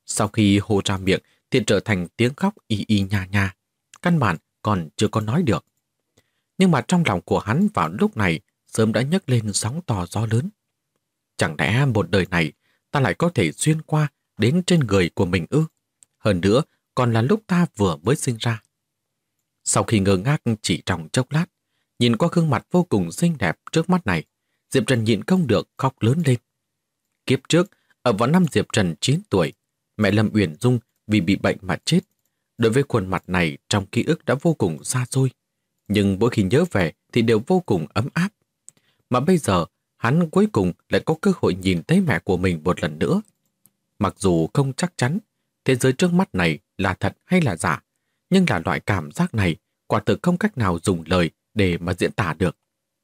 Sau khi hô ra miệng thì trở thành tiếng khóc y y nha nha, căn bản còn chưa có nói được. Nhưng mà trong lòng của hắn vào lúc này sớm đã nhấc lên sóng to gió lớn. Chẳng lẽ một đời này ta lại có thể xuyên qua đến trên người của mình ư? Hơn nữa còn là lúc ta vừa mới sinh ra. Sau khi ngơ ngác chỉ trong chốc lát, nhìn qua gương mặt vô cùng xinh đẹp trước mắt này, Diệp Trần nhịn không được khóc lớn lên. Kiếp trước, ở vào năm Diệp Trần 9 tuổi, mẹ Lâm Uyển Dung vì bị bệnh mà chết. Đối với khuôn mặt này trong ký ức đã vô cùng xa xôi, nhưng mỗi khi nhớ về thì đều vô cùng ấm áp. Mà bây giờ, hắn cuối cùng lại có cơ hội nhìn thấy mẹ của mình một lần nữa. Mặc dù không chắc chắn thế giới trước mắt này là thật hay là giả, nhưng là loại cảm giác này quả thực không cách nào dùng lời để mà diễn tả được.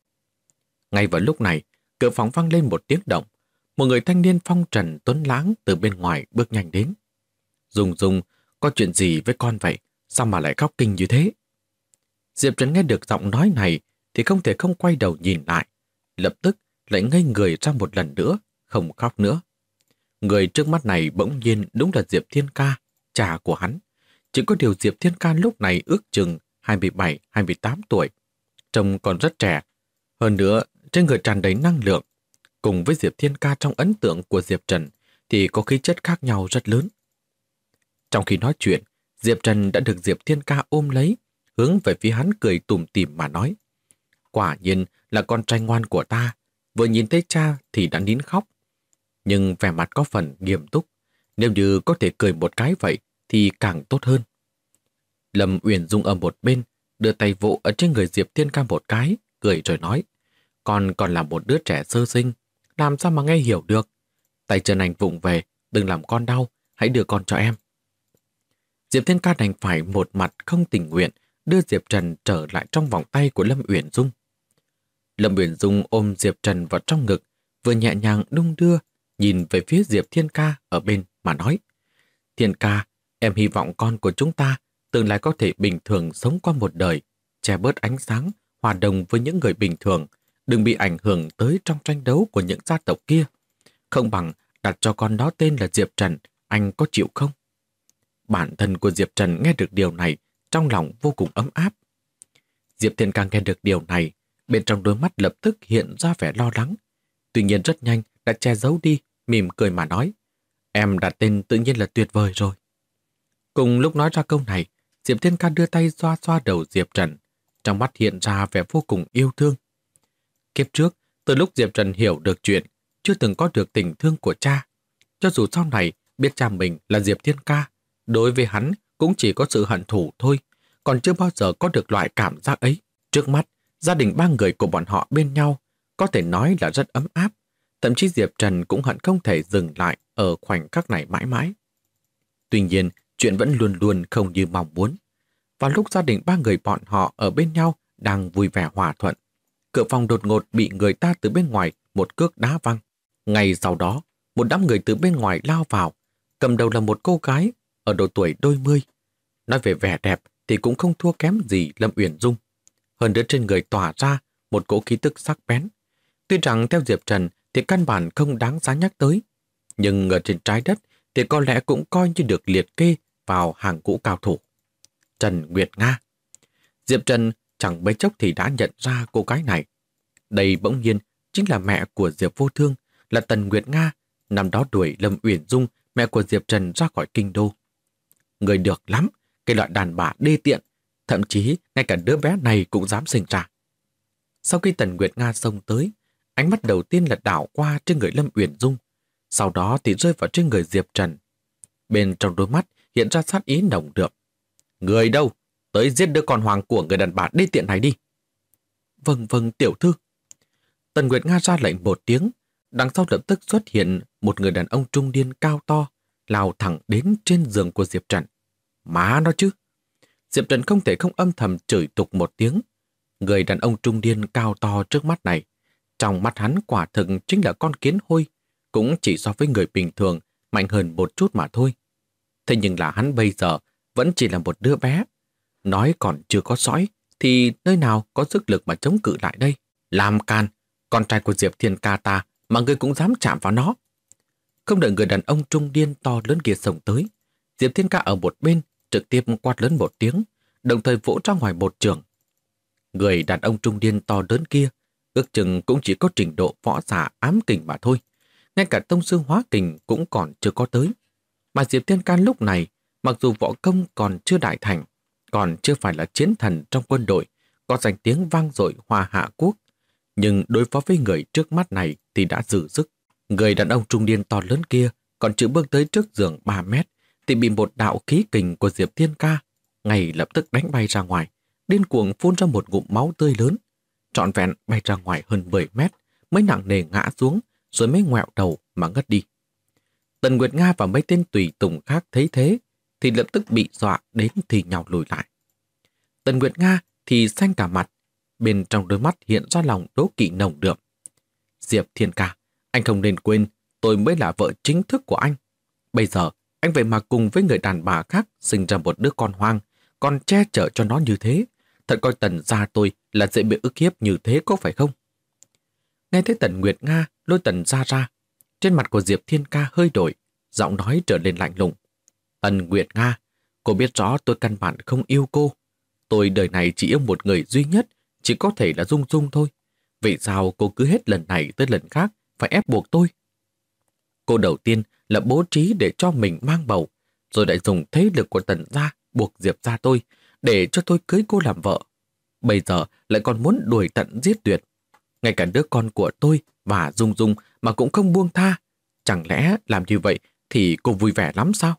Ngay vào lúc này, cửa phòng vang lên một tiếng động. Một người thanh niên phong trần tuấn lãng từ bên ngoài bước nhanh đến. Dung Dung, có chuyện gì với con vậy? Sao mà lại khóc kinh như thế? Diệp Trần nghe được giọng nói này thì không thể không quay đầu nhìn lại. Lập tức lại ngây người ra một lần nữa, không khóc nữa. Người trước mắt này bỗng nhiên đúng là Diệp Thiên Ca, cha của hắn. Chỉ có điều Diệp Thiên Ca lúc này ước chừng 27-28 tuổi. Trông còn rất trẻ. Hơn nữa, trên người tràn đầy năng lượng. Cùng với Diệp Thiên Ca trong ấn tượng của Diệp Trần thì có khí chất khác nhau rất lớn. Trong khi nói chuyện, Diệp Trần đã được Diệp Thiên Ca ôm lấy, hướng về phía hắn cười tủm tỉm mà nói. Quả nhiên là con trai ngoan của ta, vừa nhìn thấy cha thì đã nín khóc. Nhưng vẻ mặt có phần nghiêm túc, nếu như có thể cười một cái vậy thì càng tốt hơn. Lâm Uyển Dung ở một bên, đưa tay vỗ ở trên người Diệp Thiên Ca một cái, cười rồi nói, con còn là một đứa trẻ sơ sinh, làm sao mà nghe hiểu được. Tay chân anh vụng về, đừng làm con đau, hãy đưa con cho em. Diệp Thiên Ca đành phải một mặt không tình nguyện đưa Diệp Trần trở lại trong vòng tay của Lâm Uyển Dung. Lâm Uyển Dung ôm Diệp Trần vào trong ngực, vừa nhẹ nhàng đung đưa, nhìn về phía Diệp Thiên Ca ở bên mà nói, Thiên Ca, em hy vọng con của chúng ta tương lai có thể bình thường sống qua một đời, che bớt ánh sáng, hòa đồng với những người bình thường, đừng bị ảnh hưởng tới trong tranh đấu của những gia tộc kia. Không bằng đặt cho con đó tên là Diệp Trần, anh có chịu không? Bản thân của Diệp Trần nghe được điều này, trong lòng vô cùng ấm áp. Diệp Thiên Ca nghe được điều này, bên trong đôi mắt lập tức hiện ra vẻ lo lắng. Tuy nhiên rất nhanh đã che giấu đi, mỉm cười mà nói, em đặt tên tự nhiên là tuyệt vời rồi. Cùng lúc nói ra câu này, Diệp Thiên Ca đưa tay xoa xoa đầu Diệp Trần, trong mắt hiện ra vẻ vô cùng yêu thương. Kiếp trước, từ lúc Diệp Trần hiểu được chuyện, chưa từng có được tình thương của cha. Cho dù sau này biết cha mình là Diệp Thiên Ca, đối với hắn cũng chỉ có sự hận thù thôi, còn chưa bao giờ có được loại cảm giác ấy. Trước mắt, gia đình ba người của bọn họ bên nhau, có thể nói là rất ấm áp. Thậm chí Diệp Trần cũng hận không thể dừng lại ở khoảnh khắc này mãi mãi. Tuy nhiên, chuyện vẫn luôn luôn không như mong muốn. Vào lúc gia đình ba người bọn họ ở bên nhau đang vui vẻ hòa thuận, cửa phòng đột ngột bị người ta từ bên ngoài một cước đá văng. Ngay sau đó, một đám người từ bên ngoài lao vào, cầm đầu là một cô gái ở độ tuổi đôi mươi. Nói về vẻ đẹp thì cũng không thua kém gì Lâm Uyển Dung. Hơn nữa trên người tỏa ra một cỗ khí tức sắc bén. Tuy rằng theo Diệp Trần thì căn bản không đáng giá nhắc tới, nhưng ở trên trái đất thì có lẽ cũng coi như được liệt kê vào hàng ngũ cao thủ. Trần Nguyệt Nga. Diệp Trần chẳng mấy chốc thì đã nhận ra cô gái này. Đây bỗng nhiên chính là mẹ của Diệp Vô Thương, là Tần Nguyệt Nga, năm đó đuổi Lâm Uyển Dung, mẹ của Diệp Trần ra khỏi kinh đô. Người được lắm, cái loại đàn bà đê tiện, thậm chí ngay cả đứa bé này cũng dám sinh ra. Sau khi Tần Nguyệt Nga xông tới, ánh mắt đầu tiên là đảo qua trên người Lâm Uyển Dung, sau đó thì rơi vào trên người Diệp Trần. Bên trong đôi mắt hiện ra sát ý nồng đượm. Người đâu? Tới giết đứa con hoàng của người đàn bà đê tiện này đi. Vâng vâng tiểu thư. Tần Nguyệt Nga ra lệnh một tiếng, đằng sau lập tức xuất hiện một người đàn ông trung niên cao to, lao thẳng đến trên giường của Diệp Trần. Má nó chứ. Diệp Trần không thể không âm thầm chửi tục một tiếng. Người đàn ông trung niên cao to trước mắt này, trong mắt hắn quả thực chính là con kiến hôi, cũng chỉ so với người bình thường mạnh hơn một chút mà thôi. Thế nhưng là hắn bây giờ vẫn chỉ là một đứa bé. Nói còn chưa có sõi, thì nơi nào có sức lực mà chống cự lại đây? Làm can, con trai của Diệp Thiên Ca ta mà ngươi cũng dám chạm vào nó. Không đợi người đàn ông trung niên to lớn kia xông tới, Diệp Thiên Ca ở một bên trực tiếp quát lớn một tiếng, đồng thời vỗ ra ngoài một trường. Người đàn ông trung niên to lớn kia ước chừng cũng chỉ có trình độ võ giả ám kình mà thôi. Ngay cả tông sư hóa kình cũng còn chưa có tới. Mà Diệp Thiên Ca lúc này, mặc dù võ công còn chưa đại thành, còn chưa phải là chiến thần trong quân đội, có danh tiếng vang dội Hoa Hạ quốc, nhưng đối phó với người trước mắt này thì đã dư sức. Người đàn ông trung niên to lớn kia còn chưa bước tới trước giường 3 mét thì bị một đạo khí kình của Diệp Thiên Ca ngay lập tức đánh bay ra ngoài, điên cuồng phun ra một ngụm máu tươi lớn, trọn vẹn bay ra ngoài hơn 10 mét, mới nặng nề ngã xuống, rồi mới ngoẹo đầu mà ngất đi. Tần Nguyệt Nga và mấy tên tùy tùng khác thấy thế thì lập tức bị dọa đến thì nhào lùi lại. Tần Nguyệt Nga thì xanh cả mặt, bên trong đôi mắt hiện ra lòng đố kỵ nồng đượm. Diệp Thiên Ca, anh không nên quên tôi mới là vợ chính thức của anh. Bây giờ anh vậy mà cùng với người đàn bà khác sinh ra một đứa con hoang, còn che chở cho nó như thế. Thật coi Tần gia tôi là dễ bị ức hiếp như thế có phải không? Nghe thấy Tần Nguyệt Nga lôi Tần gia ra, trên mặt của Diệp Thiên Ca hơi đổi, giọng nói trở lên lạnh lùng. Tần Nguyệt Nga, cô biết rõ tôi căn bản không yêu cô. Tôi đời này chỉ yêu một người duy nhất, chỉ có thể là Dung Dung thôi. Vậy sao cô cứ hết lần này tới lần khác phải ép buộc tôi? Cô đầu tiên là bố trí để cho mình mang bầu, rồi lại dùng thế lực của Tần gia buộc Diệp gia tôi để cho tôi cưới cô làm vợ. Bây giờ lại còn muốn đuổi tận giết tuyệt. Ngay cả đứa con của tôi và Dung Dung mà cũng không buông tha. Chẳng lẽ làm như vậy thì cô vui vẻ lắm sao?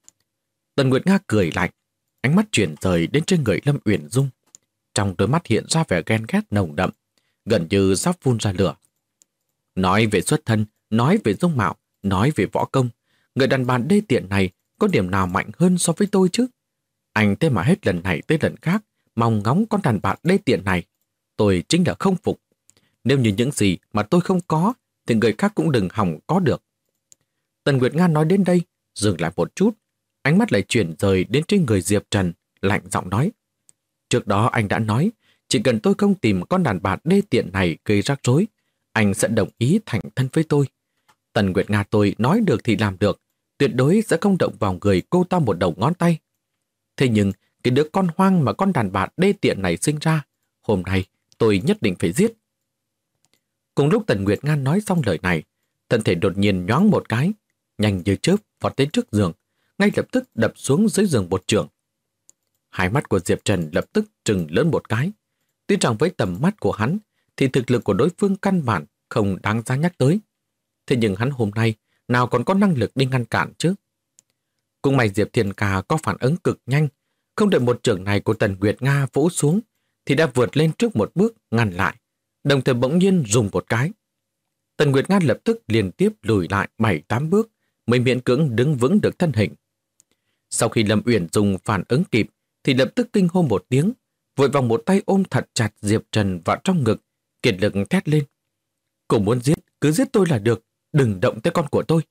Tần Nguyệt Nga cười lạnh, ánh mắt chuyển rời đến trên người Lâm Uyển Dung. Trong đôi mắt hiện ra vẻ ghen ghét nồng đậm, gần như sắp phun ra lửa. Nói về xuất thân, nói về dung mạo, nói về võ công, người đàn bà đê tiện này có điểm nào mạnh hơn so với tôi chứ? Anh thế mà hết lần này tới lần khác mong ngóng con đàn bà đê tiện này. Tôi chính là không phục. Nếu như những gì mà tôi không có thì người khác cũng đừng hòng có được. Tần Nguyệt Nga nói đến đây, dừng lại một chút, ánh mắt lại chuyển rời đến trên người Diệp Trần, lạnh giọng nói. Trước đó anh đã nói, chỉ cần tôi không tìm con đàn bà đê tiện này gây rắc rối, anh sẽ đồng ý thành thân với tôi. Tần Nguyệt Nga tôi nói được thì làm được, tuyệt đối sẽ không động vào người cô ta một đầu ngón tay. Thế nhưng, cái đứa con hoang mà con đàn bà đê tiện này sinh ra, hôm nay tôi nhất định phải giết. Cùng lúc Tần Nguyệt Nga nói xong lời này, thân thể đột nhiên nhoáng một cái, nhanh như chớp vọt đến trước giường, ngay lập tức đập xuống dưới giường một chưởng. Hai mắt của Diệp Trần lập tức trừng lớn một cái. Tuy rằng với tầm mắt của hắn, thì thực lực của đối phương căn bản không đáng giá nhắc tới. Thế nhưng hắn hôm nay nào còn có năng lực đi ngăn cản chứ? Cũng may Diệp Thiên Ca có phản ứng cực nhanh, không đợi một chưởng này của Tần Nguyệt Nga vỗ xuống, thì đã vượt lên trước một bước ngăn lại, đồng thời bỗng nhiên dùng một cái. Tần Nguyệt Nga lập tức liên tiếp lùi lại 7-8 bước, mới miễn cưỡng đứng vững được thân hình. Sau khi Lâm Uyển Dung phản ứng kịp, thì lập tức kinh hô một tiếng, vội vòng một tay ôm thật chặt Diệp Trần vào trong ngực, kiệt lực thét lên. Cô muốn giết, cứ giết tôi là được, đừng động tới con của tôi.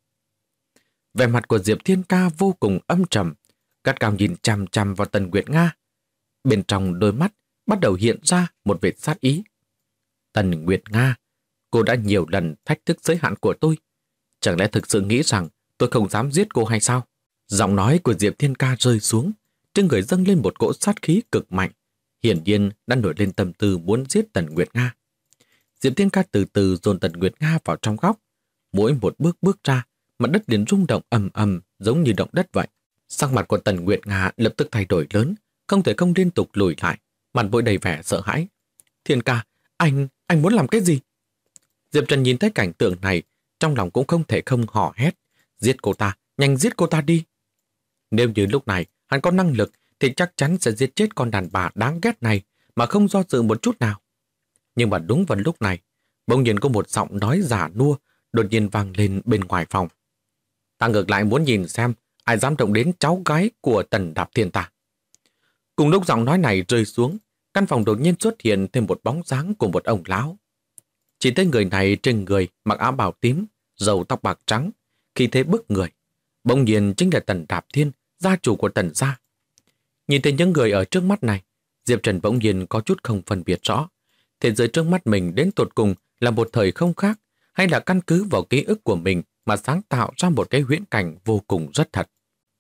Vẻ mặt của Diệp Thiên Ca vô cùng âm trầm, gắt gao nhìn chằm chằm vào Tần Nguyệt Nga. Bên trong đôi mắt bắt đầu hiện ra một vệt sát ý. Tần Nguyệt Nga, cô đã nhiều lần thách thức giới hạn của tôi. Chẳng lẽ thực sự nghĩ rằng tôi không dám giết cô hay sao? Giọng nói của Diệp Thiên Ca rơi xuống, trên người dâng lên một cỗ sát khí cực mạnh, hiển nhiên đã nổi lên tâm tư muốn giết Tần Nguyệt Nga. Diệp Thiên Ca từ từ dồn Tần Nguyệt Nga vào trong góc, mỗi một bước bước ra, mặt đất liền rung động ầm ầm giống như động đất vậy. Sắc mặt của Tần Nguyệt Nga lập tức thay đổi lớn, không thể không liên tục lùi lại, mặt vội đầy vẻ sợ hãi. Thiên Ca, anh muốn làm cái gì? Diệp Trần nhìn thấy cảnh tượng này, trong lòng cũng không thể không hò hét. Giết cô ta, nhanh giết cô ta đi. Nếu như lúc này hắn có năng lực thì chắc chắn sẽ giết chết con đàn bà đáng ghét này mà không do dự một chút nào. Nhưng mà đúng vào lúc này, bỗng nhiên có một giọng nói giả nua đột nhiên vang lên bên ngoài phòng. Ta ngược lại muốn nhìn xem ai dám động đến cháu gái của Tần Đạp Thiên ta. Cùng lúc giọng nói này rơi xuống, căn phòng đột nhiên xuất hiện thêm một bóng dáng của một ông lão. Chỉ thấy người này trên người mặc áo bào tím, râu tóc bạc trắng, khí thế bức người. Bỗng nhiên chính là Tần Đạp Thiên, gia chủ của Tần gia. Nhìn thấy những người ở trước mắt này, Diệp Trần bỗng nhiên có chút không phân biệt rõ. Thế giới trước mắt mình đến tột cùng là một thời không khác, hay là căn cứ vào ký ức của mình mà sáng tạo ra một cái huyễn cảnh vô cùng rất thật.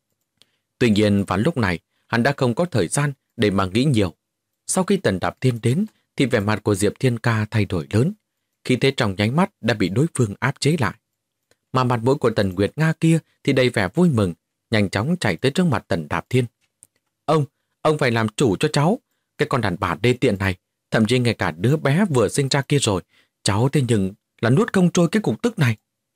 Tuy nhiên vào lúc này, hắn đã không có thời gian để mà nghĩ nhiều. Sau khi Tần Đạp Thiên đến, thì vẻ mặt của Diệp Thiên Ca thay đổi lớn. Khi thế trong nháy mắt đã bị đối phương áp chế lại. Mà mặt mũi của Tần Nguyệt Nga kia thì đầy vẻ vui mừng, nhanh chóng chạy tới trước mặt Tần Đạp Thiên. Ông phải làm chủ cho cháu. Cái con đàn bà đê tiện này, thậm chí ngay cả đứa bé vừa sinh ra kia rồi, cháu thế nhưng là nuốt không trôi cái cục tức này.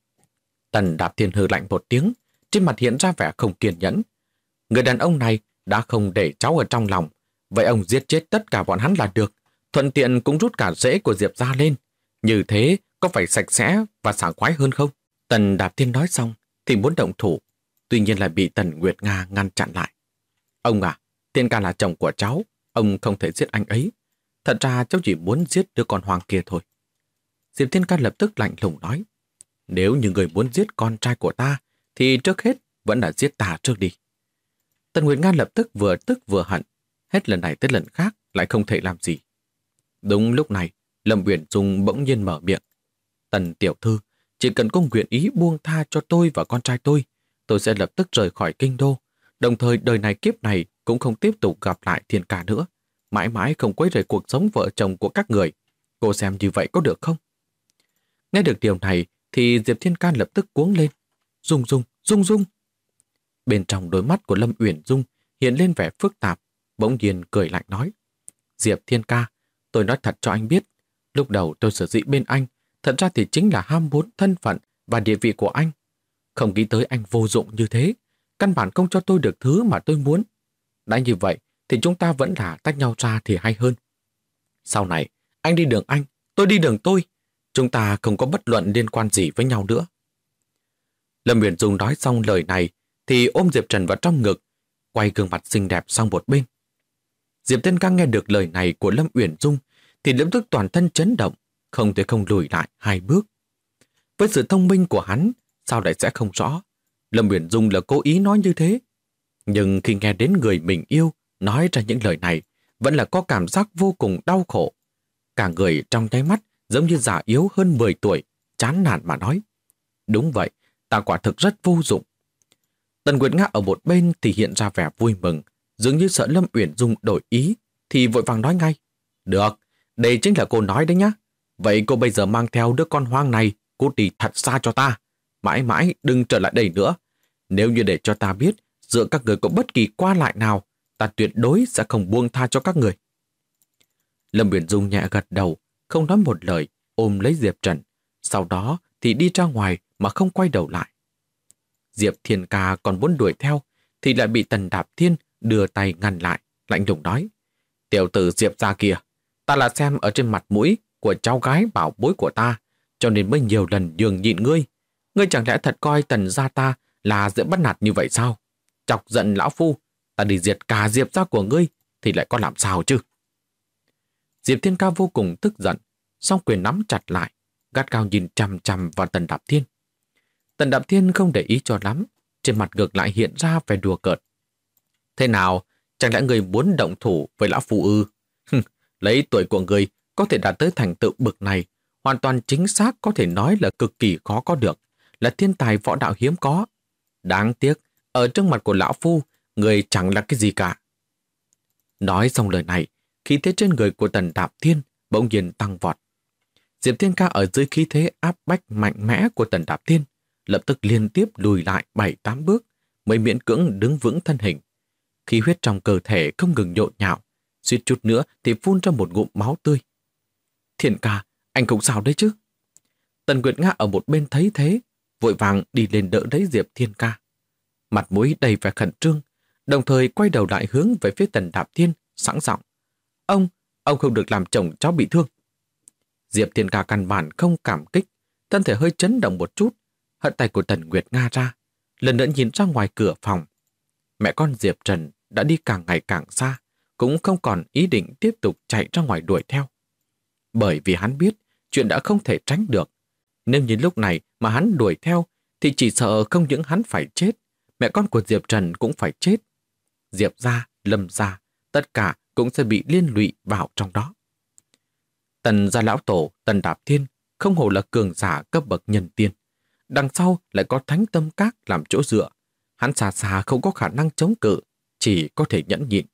Tần Đạp Thiên hừ lạnh một tiếng, trên mặt hiện ra vẻ không kiên nhẫn. Người đàn ông này đã không để cháu ở trong lòng, vậy ông giết chết tất cả bọn hắn là được, thuận tiện cũng rút cả rễ của Diệp ra lên. Như thế có phải sạch sẽ và sảng khoái hơn không? Tần Đạp Thiên nói xong thì muốn động thủ, tuy nhiên lại bị Tần Nguyệt Nga ngăn chặn lại. Ông à, Thiên Ca là chồng của cháu, ông không thể giết anh ấy. Thật ra cháu chỉ muốn giết đứa con hoang kia thôi. Diệp Thiên Ca lập tức lạnh lùng nói. Nếu như người muốn giết con trai của ta, thì trước hết vẫn là giết ta trước đi. Tần Nguyệt Nga lập tức vừa hận, hết lần này tới lần khác lại không thể làm gì. Đúng lúc này, Lâm Uyển Dung bỗng nhiên mở miệng. Tần tiểu thư, chỉ cần cô nguyện ý buông tha cho tôi và con trai tôi sẽ lập tức rời khỏi kinh đô. Đồng thời đời này kiếp này cũng không tiếp tục gặp lại Thiên Ca nữa. Mãi mãi không quấy rầy cuộc sống vợ chồng của các người. Cô xem như vậy có được không? Nghe được điều này thì Diệp Thiên Ca lập tức cuống lên. Dung. Bên trong đôi mắt của Lâm Uyển Dung hiện lên vẻ phức tạp, bỗng nhiên cười lạnh nói. Diệp Thiên Ca, tôi nói thật cho anh biết, lúc đầu tôi sở dĩ bên anh, thật ra thì chính là ham muốn thân phận và địa vị của anh. Không nghĩ tới anh vô dụng như thế, căn bản không cho tôi được thứ mà tôi muốn. Đã như vậy thì chúng ta vẫn là tách nhau ra thì hay hơn. Sau này, anh đi đường anh, tôi đi đường tôi. Chúng ta không có bất luận liên quan gì với nhau nữa. Lâm Uyển Dung nói xong lời này thì ôm Diệp Trần vào trong ngực, quay gương mặt xinh đẹp sang một bên. Diệp Thiên Ca nghe được lời này của Lâm Uyển Dung thì lập tức toàn thân chấn động, không thể không lùi lại 2 bước. Với sự thông minh của hắn, sao lại sẽ không rõ Lâm Uyển Dung là cố ý nói như thế. Nhưng khi nghe đến người mình yêu nói ra những lời này, vẫn là có cảm giác vô cùng đau khổ. Cả người trong nháy mắt giống như già yếu hơn 10 tuổi, chán nản mà nói. Đúng vậy, ta quả thực rất vô dụng. Tần Nguyệt Nga ở một bên thì hiện ra vẻ vui mừng, dường như sợ Lâm Uyển Dung đổi ý, thì vội vàng nói ngay. Được, đây chính là cô nói đấy nhá. Vậy cô bây giờ mang theo đứa con hoang này, cút đi thật xa cho ta. Mãi mãi đừng trở lại đây nữa. Nếu như để cho ta biết giữa các người có bất kỳ qua lại nào, ta tuyệt đối sẽ không buông tha cho các người. Lâm Uyển Dung nhẹ gật đầu, không nói một lời, ôm lấy Diệp Trần. Sau đó thì đi ra ngoài mà không quay đầu lại. Diệp Thiên Ca còn muốn đuổi theo thì lại bị Tần Đạp Thiên đưa tay ngăn lại, lạnh lùng nói. Tiểu tử Diệp gia kia, ta là xem ở trên mặt mũi của cháu gái bảo bối của ta, cho nên mới nhiều lần nhường nhịn ngươi. Ngươi chẳng lẽ thật coi Tần gia ta là dễ bắt nạt như vậy sao? Chọc giận lão phu, ta đi diệt cả Diệp gia của ngươi thì lại có làm sao chứ? Diệp Thiên Ca vô cùng tức giận, song quyền nắm chặt lại, gắt gao nhìn chằm chằm vào Tần Đạp Thiên. Tần Đạp Thiên không để ý cho lắm, trên mặt ngược lại hiện ra vẻ đùa cợt. Thế nào, chẳng lẽ người muốn động thủ với lão phu ư? Lấy tuổi của người có thể đạt tới thành tựu bực này, hoàn toàn chính xác có thể nói là cực kỳ khó có được, là thiên tài võ đạo hiếm có. Đáng tiếc, ở trước mặt của lão phu, người chẳng là cái gì cả. Nói xong lời này, khí thế trên người của Tần Đạp Thiên bỗng nhiên tăng vọt. Diệp Thiên Ca ở dưới khí thế áp bách mạnh mẽ của Tần Đạp Thiên, lập tức liên tiếp lùi lại 7-8 bước, mới miễn cưỡng đứng vững thân hình. Khí huyết trong cơ thể không ngừng nhộn nhạo, suýt chút nữa thì phun ra một ngụm máu tươi. Thiên Ca, anh không sao đấy chứ? Tần Nguyệt Nga ở một bên thấy thế, vội vàng đi lên đỡ lấy Diệp Thiên Ca. Mặt mũi đầy vẻ khẩn trương, đồng thời quay đầu lại hướng về phía Tần Đạp Thiên, sẵn giọng. Ông không được làm chồng cháu bị thương. Diệp Thiên Ca căn bản không cảm kích, thân thể hơi chấn động một chút, hất tay của Tần Nguyệt Nga ra, lần nữa nhìn ra ngoài cửa phòng. Mẹ con Diệp Trần đã đi càng ngày càng xa, cũng không còn ý định tiếp tục chạy ra ngoài đuổi theo. Bởi vì hắn biết chuyện đã không thể tránh được. Nếu như lúc này mà hắn đuổi theo, thì chỉ sợ không những hắn phải chết, mẹ con của Diệp Trần cũng phải chết. Diệp gia, Lâm gia, tất cả cũng sẽ bị liên lụy vào trong đó. Tần gia lão tổ, Tần Đạp Thiên, không hổ là cường giả cấp bậc nhân tiên. đằng sau lại có Thánh Tâm Các làm chỗ dựa. Hắn xa xa không có khả năng chống cự, chỉ có thể nhẫn nhịn.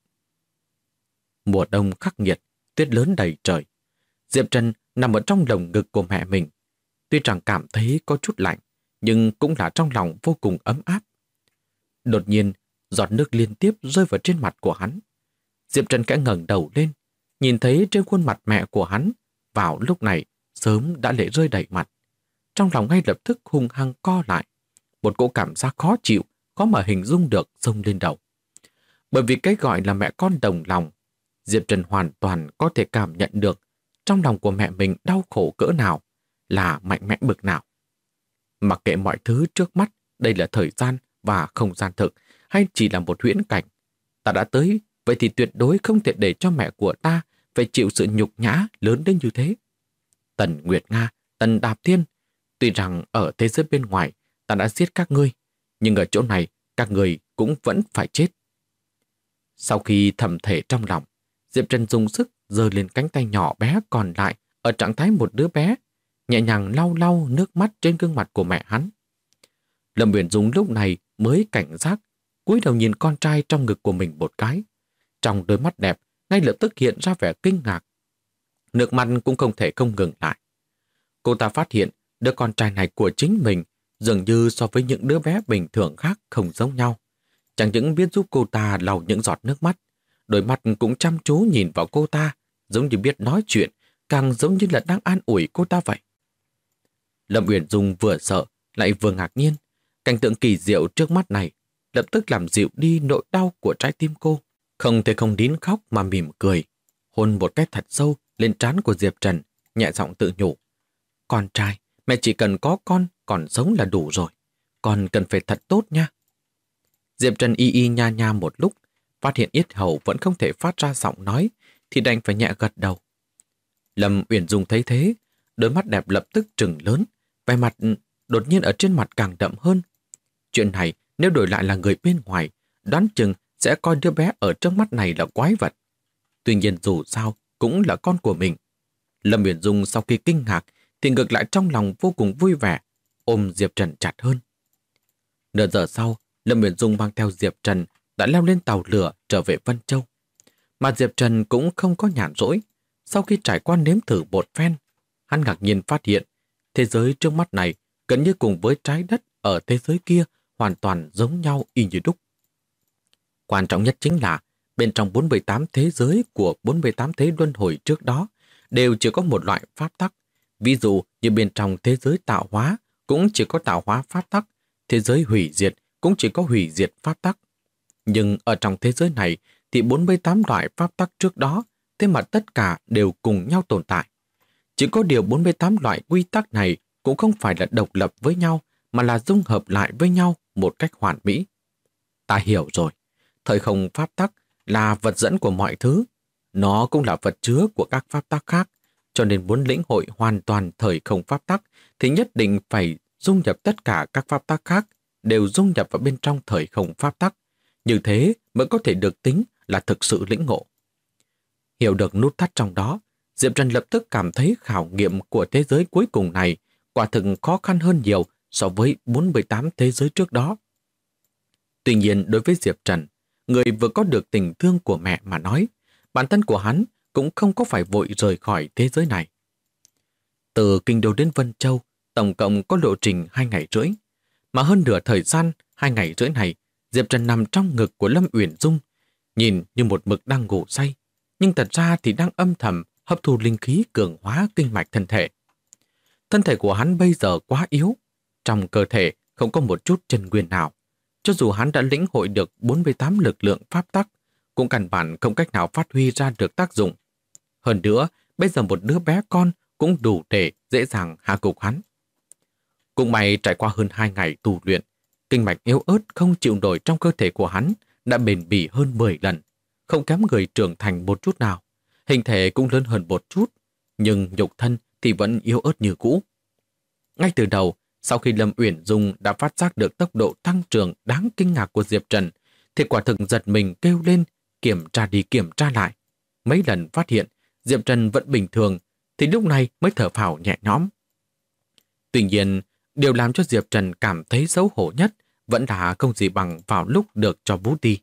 Mùa đông khắc nghiệt, tuyết lớn đầy trời. Diệp Trần nằm ở trong lồng ngực của mẹ mình. Tuy rằng cảm thấy có chút lạnh, nhưng cũng là trong lòng vô cùng ấm áp. Đột nhiên, giọt nước liên tiếp rơi vào trên mặt của hắn. Diệp Trần khẽ ngẩng đầu lên, nhìn thấy trên khuôn mặt mẹ của hắn, vào lúc này sớm đã lệ rơi đầy mặt. Trong lòng ngay lập tức hung hăng co lại. Một cỗ cảm giác khó chịu, khó mà hình dung được xông lên đầu. Bởi vì cái gọi là mẹ con đồng lòng, Diệp Trần hoàn toàn có thể cảm nhận được trong lòng của mẹ mình đau khổ cỡ nào, là mạnh mẽ bực nào. Mặc kệ mọi thứ trước mắt, đây là thời gian và không gian thực, hay chỉ là một huyễn cảnh. Ta đã tới, vậy thì tuyệt đối không thể để cho mẹ của ta phải chịu sự nhục nhã lớn đến như thế. Tần Nguyệt Nga, Tần Đạp Thiên, tuy rằng ở thế giới bên ngoài ta đã giết các ngươi, nhưng ở chỗ này các ngươi cũng vẫn phải chết. Sau khi thầm thể trong lòng, Diệp Trần dùng sức giơ lên cánh tay nhỏ bé còn lại ở trạng thái một đứa bé, nhẹ nhàng lau lau nước mắt trên gương mặt của mẹ hắn. Lâm Uyển Dung lúc này mới cảnh giác, cúi đầu nhìn con trai trong ngực của mình một cái. Trong đôi mắt đẹp ngay lập tức hiện ra vẻ kinh ngạc. Nước mắt cũng không thể không ngừng lại. Cô ta phát hiện đứa con trai này của chính mình dường như so với những đứa bé bình thường khác không giống nhau. Chẳng những biết giúp cô ta lau những giọt nước mắt, đôi mắt cũng chăm chú nhìn vào cô ta, giống như biết nói chuyện, càng giống như là đang an ủi cô ta vậy. Lâm Uyển Dung vừa sợ lại vừa ngạc nhiên. Cảnh tượng kỳ diệu trước mắt này lập tức làm dịu đi nỗi đau của trái tim cô. Không thể không nín khóc mà mỉm cười, hôn một cái thật sâu lên trán của Diệp Trần, nhẹ giọng tự nhủ. Con trai, mẹ chỉ cần có con còn sống là đủ rồi. Con cần phải thật tốt nha. Diệp Trần y y nha nha một lúc, phát hiện yết hầu vẫn không thể phát ra giọng nói, thì đành phải nhẹ gật đầu. Lâm Uyển Dung thấy thế, đôi mắt đẹp lập tức trừng lớn, vẻ mặt đột nhiên ở trên mặt càng đậm hơn. Chuyện này nếu đổi lại là người bên ngoài, đoán chừng sẽ coi đứa bé ở trước mắt này là quái vật. Tuy nhiên dù sao cũng là con của mình. Lâm Uyển Dung sau khi kinh ngạc thì ngược lại trong lòng vô cùng vui vẻ, ôm Diệp Trần chặt hơn. Nửa giờ sau, Lâm Uyển Dung mang theo Diệp Trần đã leo lên tàu lửa trở về Vân Châu. Mà Diệp Trần cũng không có nhàn rỗi. Sau khi trải qua nếm thử một phen, hắn ngạc nhiên phát hiện thế giới trước mắt này gần như cùng với trái đất ở thế giới kia hoàn toàn giống nhau y như đúc. Quan trọng nhất chính là bên trong 48 thế giới của 48 thế luân hồi trước đó đều chỉ có một loại pháp tắc. Ví dụ như bên trong thế giới tạo hóa cũng chỉ có tạo hóa pháp tắc, thế giới hủy diệt cũng chỉ có hủy diệt pháp tắc. Nhưng ở trong thế giới này thì 48 loại pháp tắc trước đó, thế mà tất cả đều cùng nhau tồn tại. Chỉ có điều 48 loại quy tắc này cũng không phải là độc lập với nhau, mà là dung hợp lại với nhau một cách hoàn mỹ. Ta hiểu rồi, thời không pháp tắc là vật dẫn của mọi thứ. Nó cũng là vật chứa của các pháp tắc khác, cho nên muốn lĩnh hội hoàn toàn thời không pháp tắc thì nhất định phải dung nhập tất cả các pháp tắc khác đều dung nhập vào bên trong thời không pháp tắc. Như thế mới có thể được tính là thực sự lĩnh ngộ. Hiểu được nút thắt trong đó, Diệp Trần lập tức cảm thấy khảo nghiệm của thế giới cuối cùng này quả thực khó khăn hơn nhiều so với 48 thế giới trước đó. Tuy nhiên đối với Diệp Trần, người vừa có được tình thương của mẹ mà nói, bản thân của hắn cũng không có phải vội rời khỏi thế giới này. Từ Kinh Đô đến Vân Châu, tổng cộng có lộ trình 2 ngày rưỡi. Mà hơn nửa thời gian 2 ngày rưỡi này, Diệp Trần nằm trong ngực của Lâm Uyển Dung, nhìn như một mực đang ngủ say, nhưng thật ra thì đang âm thầm hấp thu linh khí cường hóa kinh mạch thân thể. Thân thể của hắn bây giờ quá yếu, trong cơ thể không có một chút chân nguyên nào. Cho dù hắn đã lĩnh hội được 48 lực lượng pháp tắc, cũng căn bản không cách nào phát huy ra được tác dụng. Hơn nữa, bây giờ một đứa bé con cũng đủ để dễ dàng hạ gục hắn. Cũng may trải qua hơn 2 ngày tu luyện, kinh mạch yếu ớt không chịu nổi trong cơ thể của hắn đã bền bỉ hơn 10 lần, không kém người trưởng thành một chút nào. Hình thể cũng lớn hơn một chút, nhưng nhục thân thì vẫn yếu ớt như cũ. Ngay từ đầu, sau khi Lâm Uyển Dung đã phát giác được tốc độ tăng trưởng đáng kinh ngạc của Diệp Trần, thì quả thực giật mình kêu lên, kiểm tra đi kiểm tra lại. Mấy lần phát hiện Diệp Trần vẫn bình thường, thì lúc này mới thở phào nhẹ nhõm. Tuy nhiên, Điều làm cho Diệp Trần cảm thấy xấu hổ nhất vẫn là không gì bằng vào lúc được cho bú ti.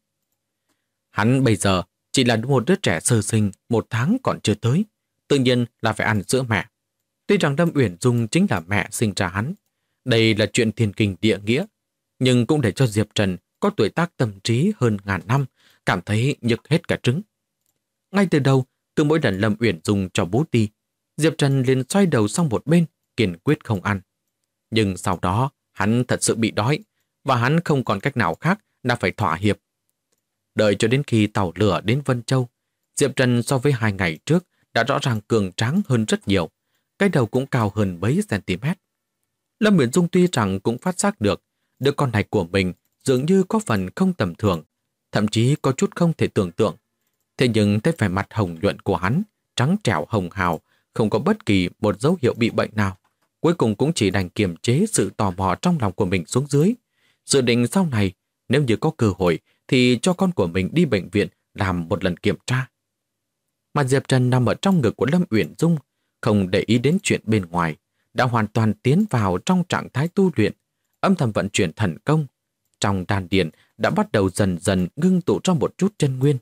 Hắn bây giờ chỉ là một đứa trẻ sơ sinh, 1 tháng còn chưa tới, tự nhiên là phải ăn sữa mẹ. Tuy rằng Lâm Uyển Dung chính là mẹ sinh ra hắn, đây là chuyện thiên kinh địa nghĩa, nhưng cũng để cho Diệp Trần có tuổi tác tâm trí hơn ngàn năm, cảm thấy nhức hết cả trứng. Ngay từ đầu, cứ mỗi lần Lâm Uyển Dung cho bú ti, Diệp Trần liền xoay đầu sang một bên, kiên quyết không ăn. Nhưng sau đó, hắn thật sự bị đói, và hắn không còn cách nào khác là phải thỏa hiệp. Đợi cho đến khi tàu lửa đến Vân Châu, Diệp Trần so với 2 ngày trước đã rõ ràng cường tráng hơn rất nhiều, cái đầu cũng cao hơn mấy cm. Lâm Uyển Dung tuy rằng cũng phát giác được đứa con này của mình dường như có phần không tầm thường, thậm chí có chút không thể tưởng tượng. Thế nhưng thấy vẻ mặt hồng nhuận của hắn, trắng trẻo hồng hào, không có bất kỳ một dấu hiệu bị bệnh nào. Cuối cùng cũng chỉ đành kiềm chế sự tò mò trong lòng của mình xuống dưới. Dự định sau này, nếu như có cơ hội, thì cho con của mình đi bệnh viện làm một lần kiểm tra. Mà Diệp Trần nằm ở trong ngực của Lâm Uyển Dung, không để ý đến chuyện bên ngoài, đã hoàn toàn tiến vào trong trạng thái tu luyện, âm thầm vận chuyển thần công. Trong đan điền đã bắt đầu dần dần ngưng tụ ra một chút chân nguyên.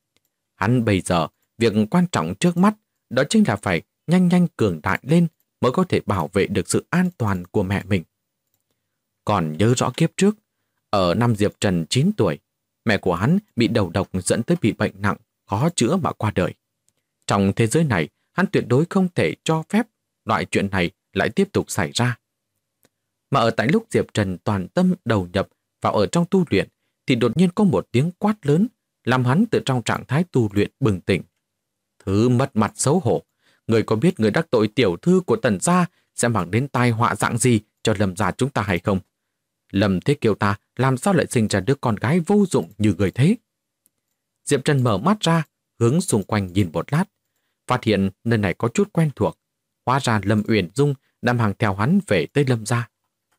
Hắn bây giờ, việc quan trọng trước mắt đó chính là phải nhanh nhanh cường đại lên mới có thể bảo vệ được sự an toàn của mẹ mình. Còn nhớ rõ kiếp trước, ở năm Diệp Trần 9 tuổi, mẹ của hắn bị đầu độc dẫn tới bị bệnh nặng, khó chữa mà qua đời. Trong thế giới này, hắn tuyệt đối không thể cho phép loại chuyện này lại tiếp tục xảy ra. Mà ở tại lúc Diệp Trần toàn tâm đầu nhập vào ở trong tu luyện, thì đột nhiên có một tiếng quát lớn, làm hắn từ trong trạng thái tu luyện bừng tỉnh. Thứ mất mặt xấu hổ, người có biết người đắc tội tiểu thư của Tần gia sẽ mang đến tai họa dạng gì cho Lâm gia chúng ta hay không? Lâm Thế Kiều ta làm sao lại sinh ra đứa con gái vô dụng như người thế? Diệp Trần mở mắt ra, hướng xung quanh nhìn một lát, phát hiện nơi này có chút quen thuộc. Hóa ra Lâm Uyển Dung đang hàng theo hắn về tới Lâm gia.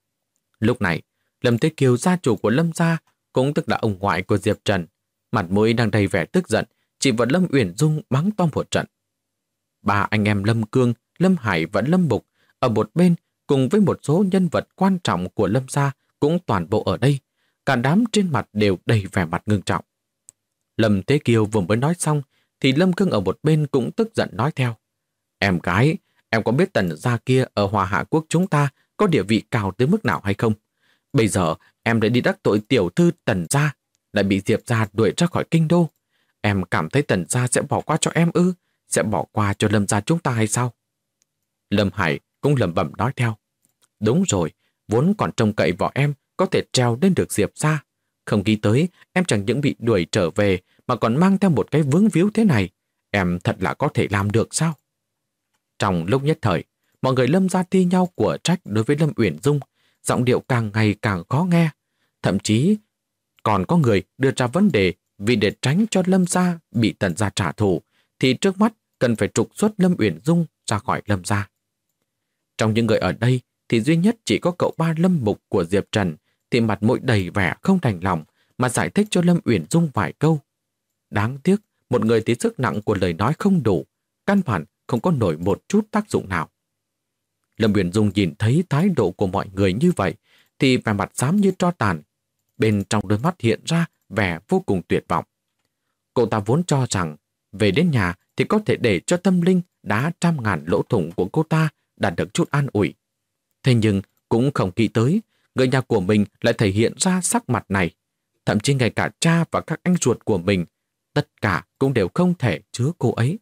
Lúc này, Lâm Thế Kiều, gia chủ của Lâm gia, cũng tức là ông ngoại của Diệp Trần, mặt mũi đang đầy vẻ tức giận, chỉ vào Lâm Uyển Dung mắng to một trận. Ba anh em Lâm Cương, Lâm Hải và Lâm Bục ở một bên cùng với một số nhân vật quan trọng của Lâm gia cũng toàn bộ ở đây, cả đám trên mặt đều đầy vẻ mặt ngưng trọng. Lâm Thế Kiều vừa mới nói xong thì Lâm Cương ở một bên cũng tức giận nói theo. Em gái, em có biết Tần gia kia ở Hòa Hạ Quốc chúng ta có địa vị cao tới mức nào hay không? Bây giờ em đã đi đắc tội tiểu thư Tần gia, lại bị Diệp gia đuổi ra khỏi kinh đô. Em cảm thấy Tần gia sẽ bỏ qua cho em ư? Sẽ bỏ qua cho Lâm gia chúng ta hay sao? Lâm Hải cũng lẩm bẩm nói theo. Đúng rồi, vốn còn trông cậy vào em có thể treo lên được Diệp gia. Không nghĩ tới em chẳng những bị đuổi trở về mà còn mang theo một cái vướng víu thế này. Em thật là có thể làm được sao? Trong lúc nhất thời, mọi người Lâm gia thi nhau của trách đối với Lâm Uyển Dung, giọng điệu càng ngày càng khó nghe. Thậm chí còn có người đưa ra vấn đề vì để tránh cho Lâm gia bị Tần gia trả thù thì trước mắt cần phải trục xuất Lâm Uyển Dung ra khỏi Lâm gia. Trong những người ở đây thì duy nhất chỉ có cậu ba Lâm Mục của Diệp Trần thì mặt mũi đầy vẻ không đành lòng mà giải thích cho Lâm Uyển Dung vài câu. Đáng tiếc, một người thì sức nặng của lời nói không đủ, căn bản không có nổi một chút tác dụng nào. Lâm Uyển Dung nhìn thấy thái độ của mọi người như vậy thì vẻ mặt xám như tro tàn, bên trong đôi mắt hiện ra vẻ vô cùng tuyệt vọng. Cô ta vốn cho rằng về đến nhà thì có thể để cho tâm linh đá 100.000 lỗ thủng của cô ta đạt được chút an ủi. Thế nhưng cũng không nghĩ tới, người nhà của mình lại thể hiện ra sắc mặt này. Thậm chí ngay cả cha và các anh ruột của mình, tất cả cũng đều không thể chứa cô ấy.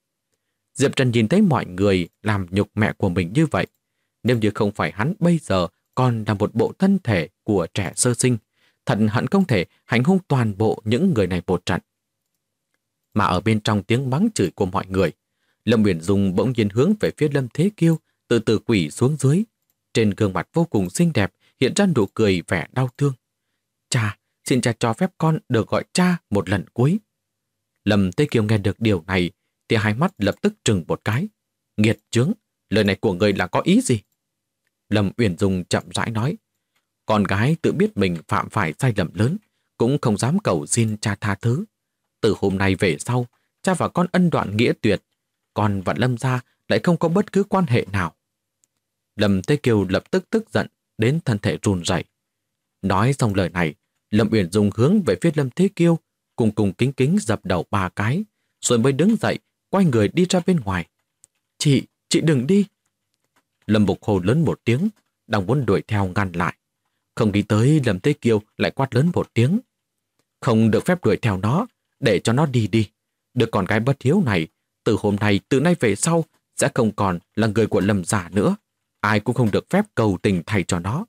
Diệp Trần nhìn thấy mọi người làm nhục mẹ của mình như vậy. Nếu như không phải hắn bây giờ còn là một bộ thân thể của trẻ sơ sinh, thật hẳn không thể hành hung toàn bộ những người này một trận. Mà ở bên trong tiếng mắng chửi của mọi người, Lâm Uyển Dung bỗng nhiên hướng về phía Lâm Thế Kiêu, từ từ quỳ xuống dưới. Trên gương mặt vô cùng xinh đẹp hiện ra nụ cười vẻ đau thương. Cha, xin cha cho phép con được gọi cha một lần cuối. Lâm Thế Kiêu nghe được điều này thì hai mắt lập tức trừng một cái. Nghiệt chướng, lời này của người là có ý gì? Lâm Uyển Dung chậm rãi nói. Con gái tự biết mình phạm phải sai lầm lớn, cũng không dám cầu xin cha tha thứ. Từ hôm nay về sau, cha và con ân đoạn nghĩa tuyệt, con và Lâm gia lại không có bất cứ quan hệ nào. Lâm Thế Kiều lập tức tức giận, đến thân thể run rẩy. Nói xong lời này, Lâm Uyển Dung hướng về phía Lâm Thế Kiêu, cùng cùng kính kính dập đầu 3 cái, rồi mới đứng dậy, quay người đi ra bên ngoài. Chị đừng đi. Lâm Bục hô lớn một tiếng, đang muốn đuổi theo ngăn lại. Không nghĩ tới Lâm Thế Kiêu lại quát lớn một tiếng. Không được phép đuổi theo nó, để cho nó đi đi. Đứa con gái bất hiếu này, từ nay về sau, sẽ không còn là người của Lâm gia nữa. Ai cũng không được phép cầu tình thay cho nó.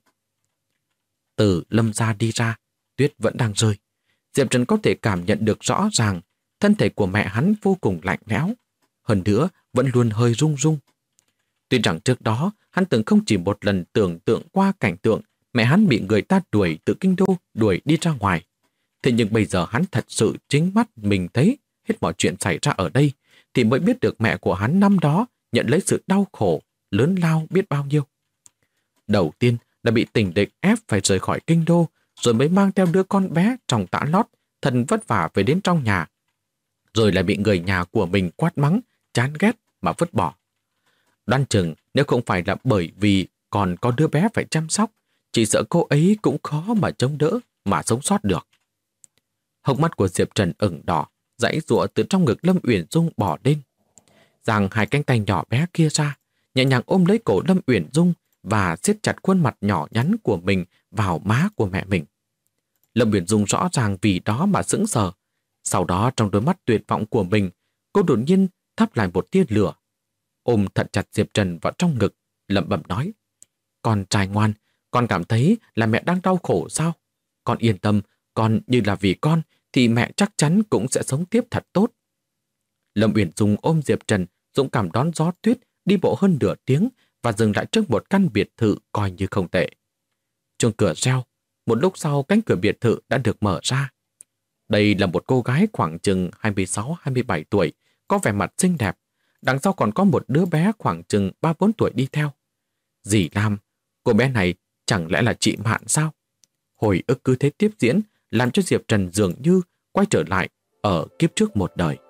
Từ Lâm gia đi ra, tuyết vẫn đang rơi. Diệp Trần có thể cảm nhận được rõ ràng thân thể của mẹ hắn vô cùng lạnh lẽo. Hơn nữa, vẫn luôn hơi rung rung. Tuy rằng trước đó, hắn từng không chỉ một lần tưởng tượng qua cảnh tượng mẹ hắn bị người ta đuổi từ kinh đô đuổi đi ra ngoài. Thế nhưng bây giờ hắn thật sự chính mắt mình thấy hết mọi chuyện xảy ra ở đây, thì mới biết được mẹ của hắn năm đó nhận lấy sự đau khổ, lớn lao biết bao nhiêu. Đầu tiên là bị tình địch ép phải rời khỏi kinh đô, rồi mới mang theo đứa con bé trong tã lót, thân vất vả về đến trong nhà. Rồi lại bị người nhà của mình quát mắng, chán ghét mà vứt bỏ. Đoán chừng nếu không phải là bởi vì còn có đứa bé phải chăm sóc, chỉ sợ cô ấy cũng khó mà chống đỡ, mà sống sót được. Hốc mắt của Diệp Trần ửng đỏ, giãy giụa từ trong ngực Lâm Uyển Dung bỏ lên. Giang hai cánh tay nhỏ bé kia ra, nhẹ nhàng ôm lấy cổ Lâm Uyển Dung và siết chặt khuôn mặt nhỏ nhắn của mình vào má của mẹ mình. Lâm Uyển Dung rõ ràng vì đó mà sững sờ. Sau đó trong đôi mắt tuyệt vọng của mình, cô đột nhiên thắp lại một tia lửa. Ôm thật chặt Diệp Trần vào trong ngực, lẩm bẩm nói: Con trai ngoan, con cảm thấy là mẹ đang đau khổ sao? Con yên tâm, con như là vì con thì mẹ chắc chắn cũng sẽ sống tiếp thật tốt. Lâm Uyển Dung ôm Diệp Trần, dũng cảm đón gió tuyết, đi bộ hơn nửa tiếng và dừng lại trước một căn biệt thự coi như không tệ. Chuông cửa reo, một lúc sau cánh cửa biệt thự đã được mở ra. Đây là một cô gái khoảng chừng 26-27 tuổi, có vẻ mặt xinh đẹp. Đằng sau còn có một đứa bé khoảng chừng 3-4 tuổi đi theo. Dì Lam, cô bé này chẳng lẽ là chị Mạn sao? Hồi ức cứ thế tiếp diễn, làm cho Diệp Trần dường như quay trở lại ở kiếp trước một đời.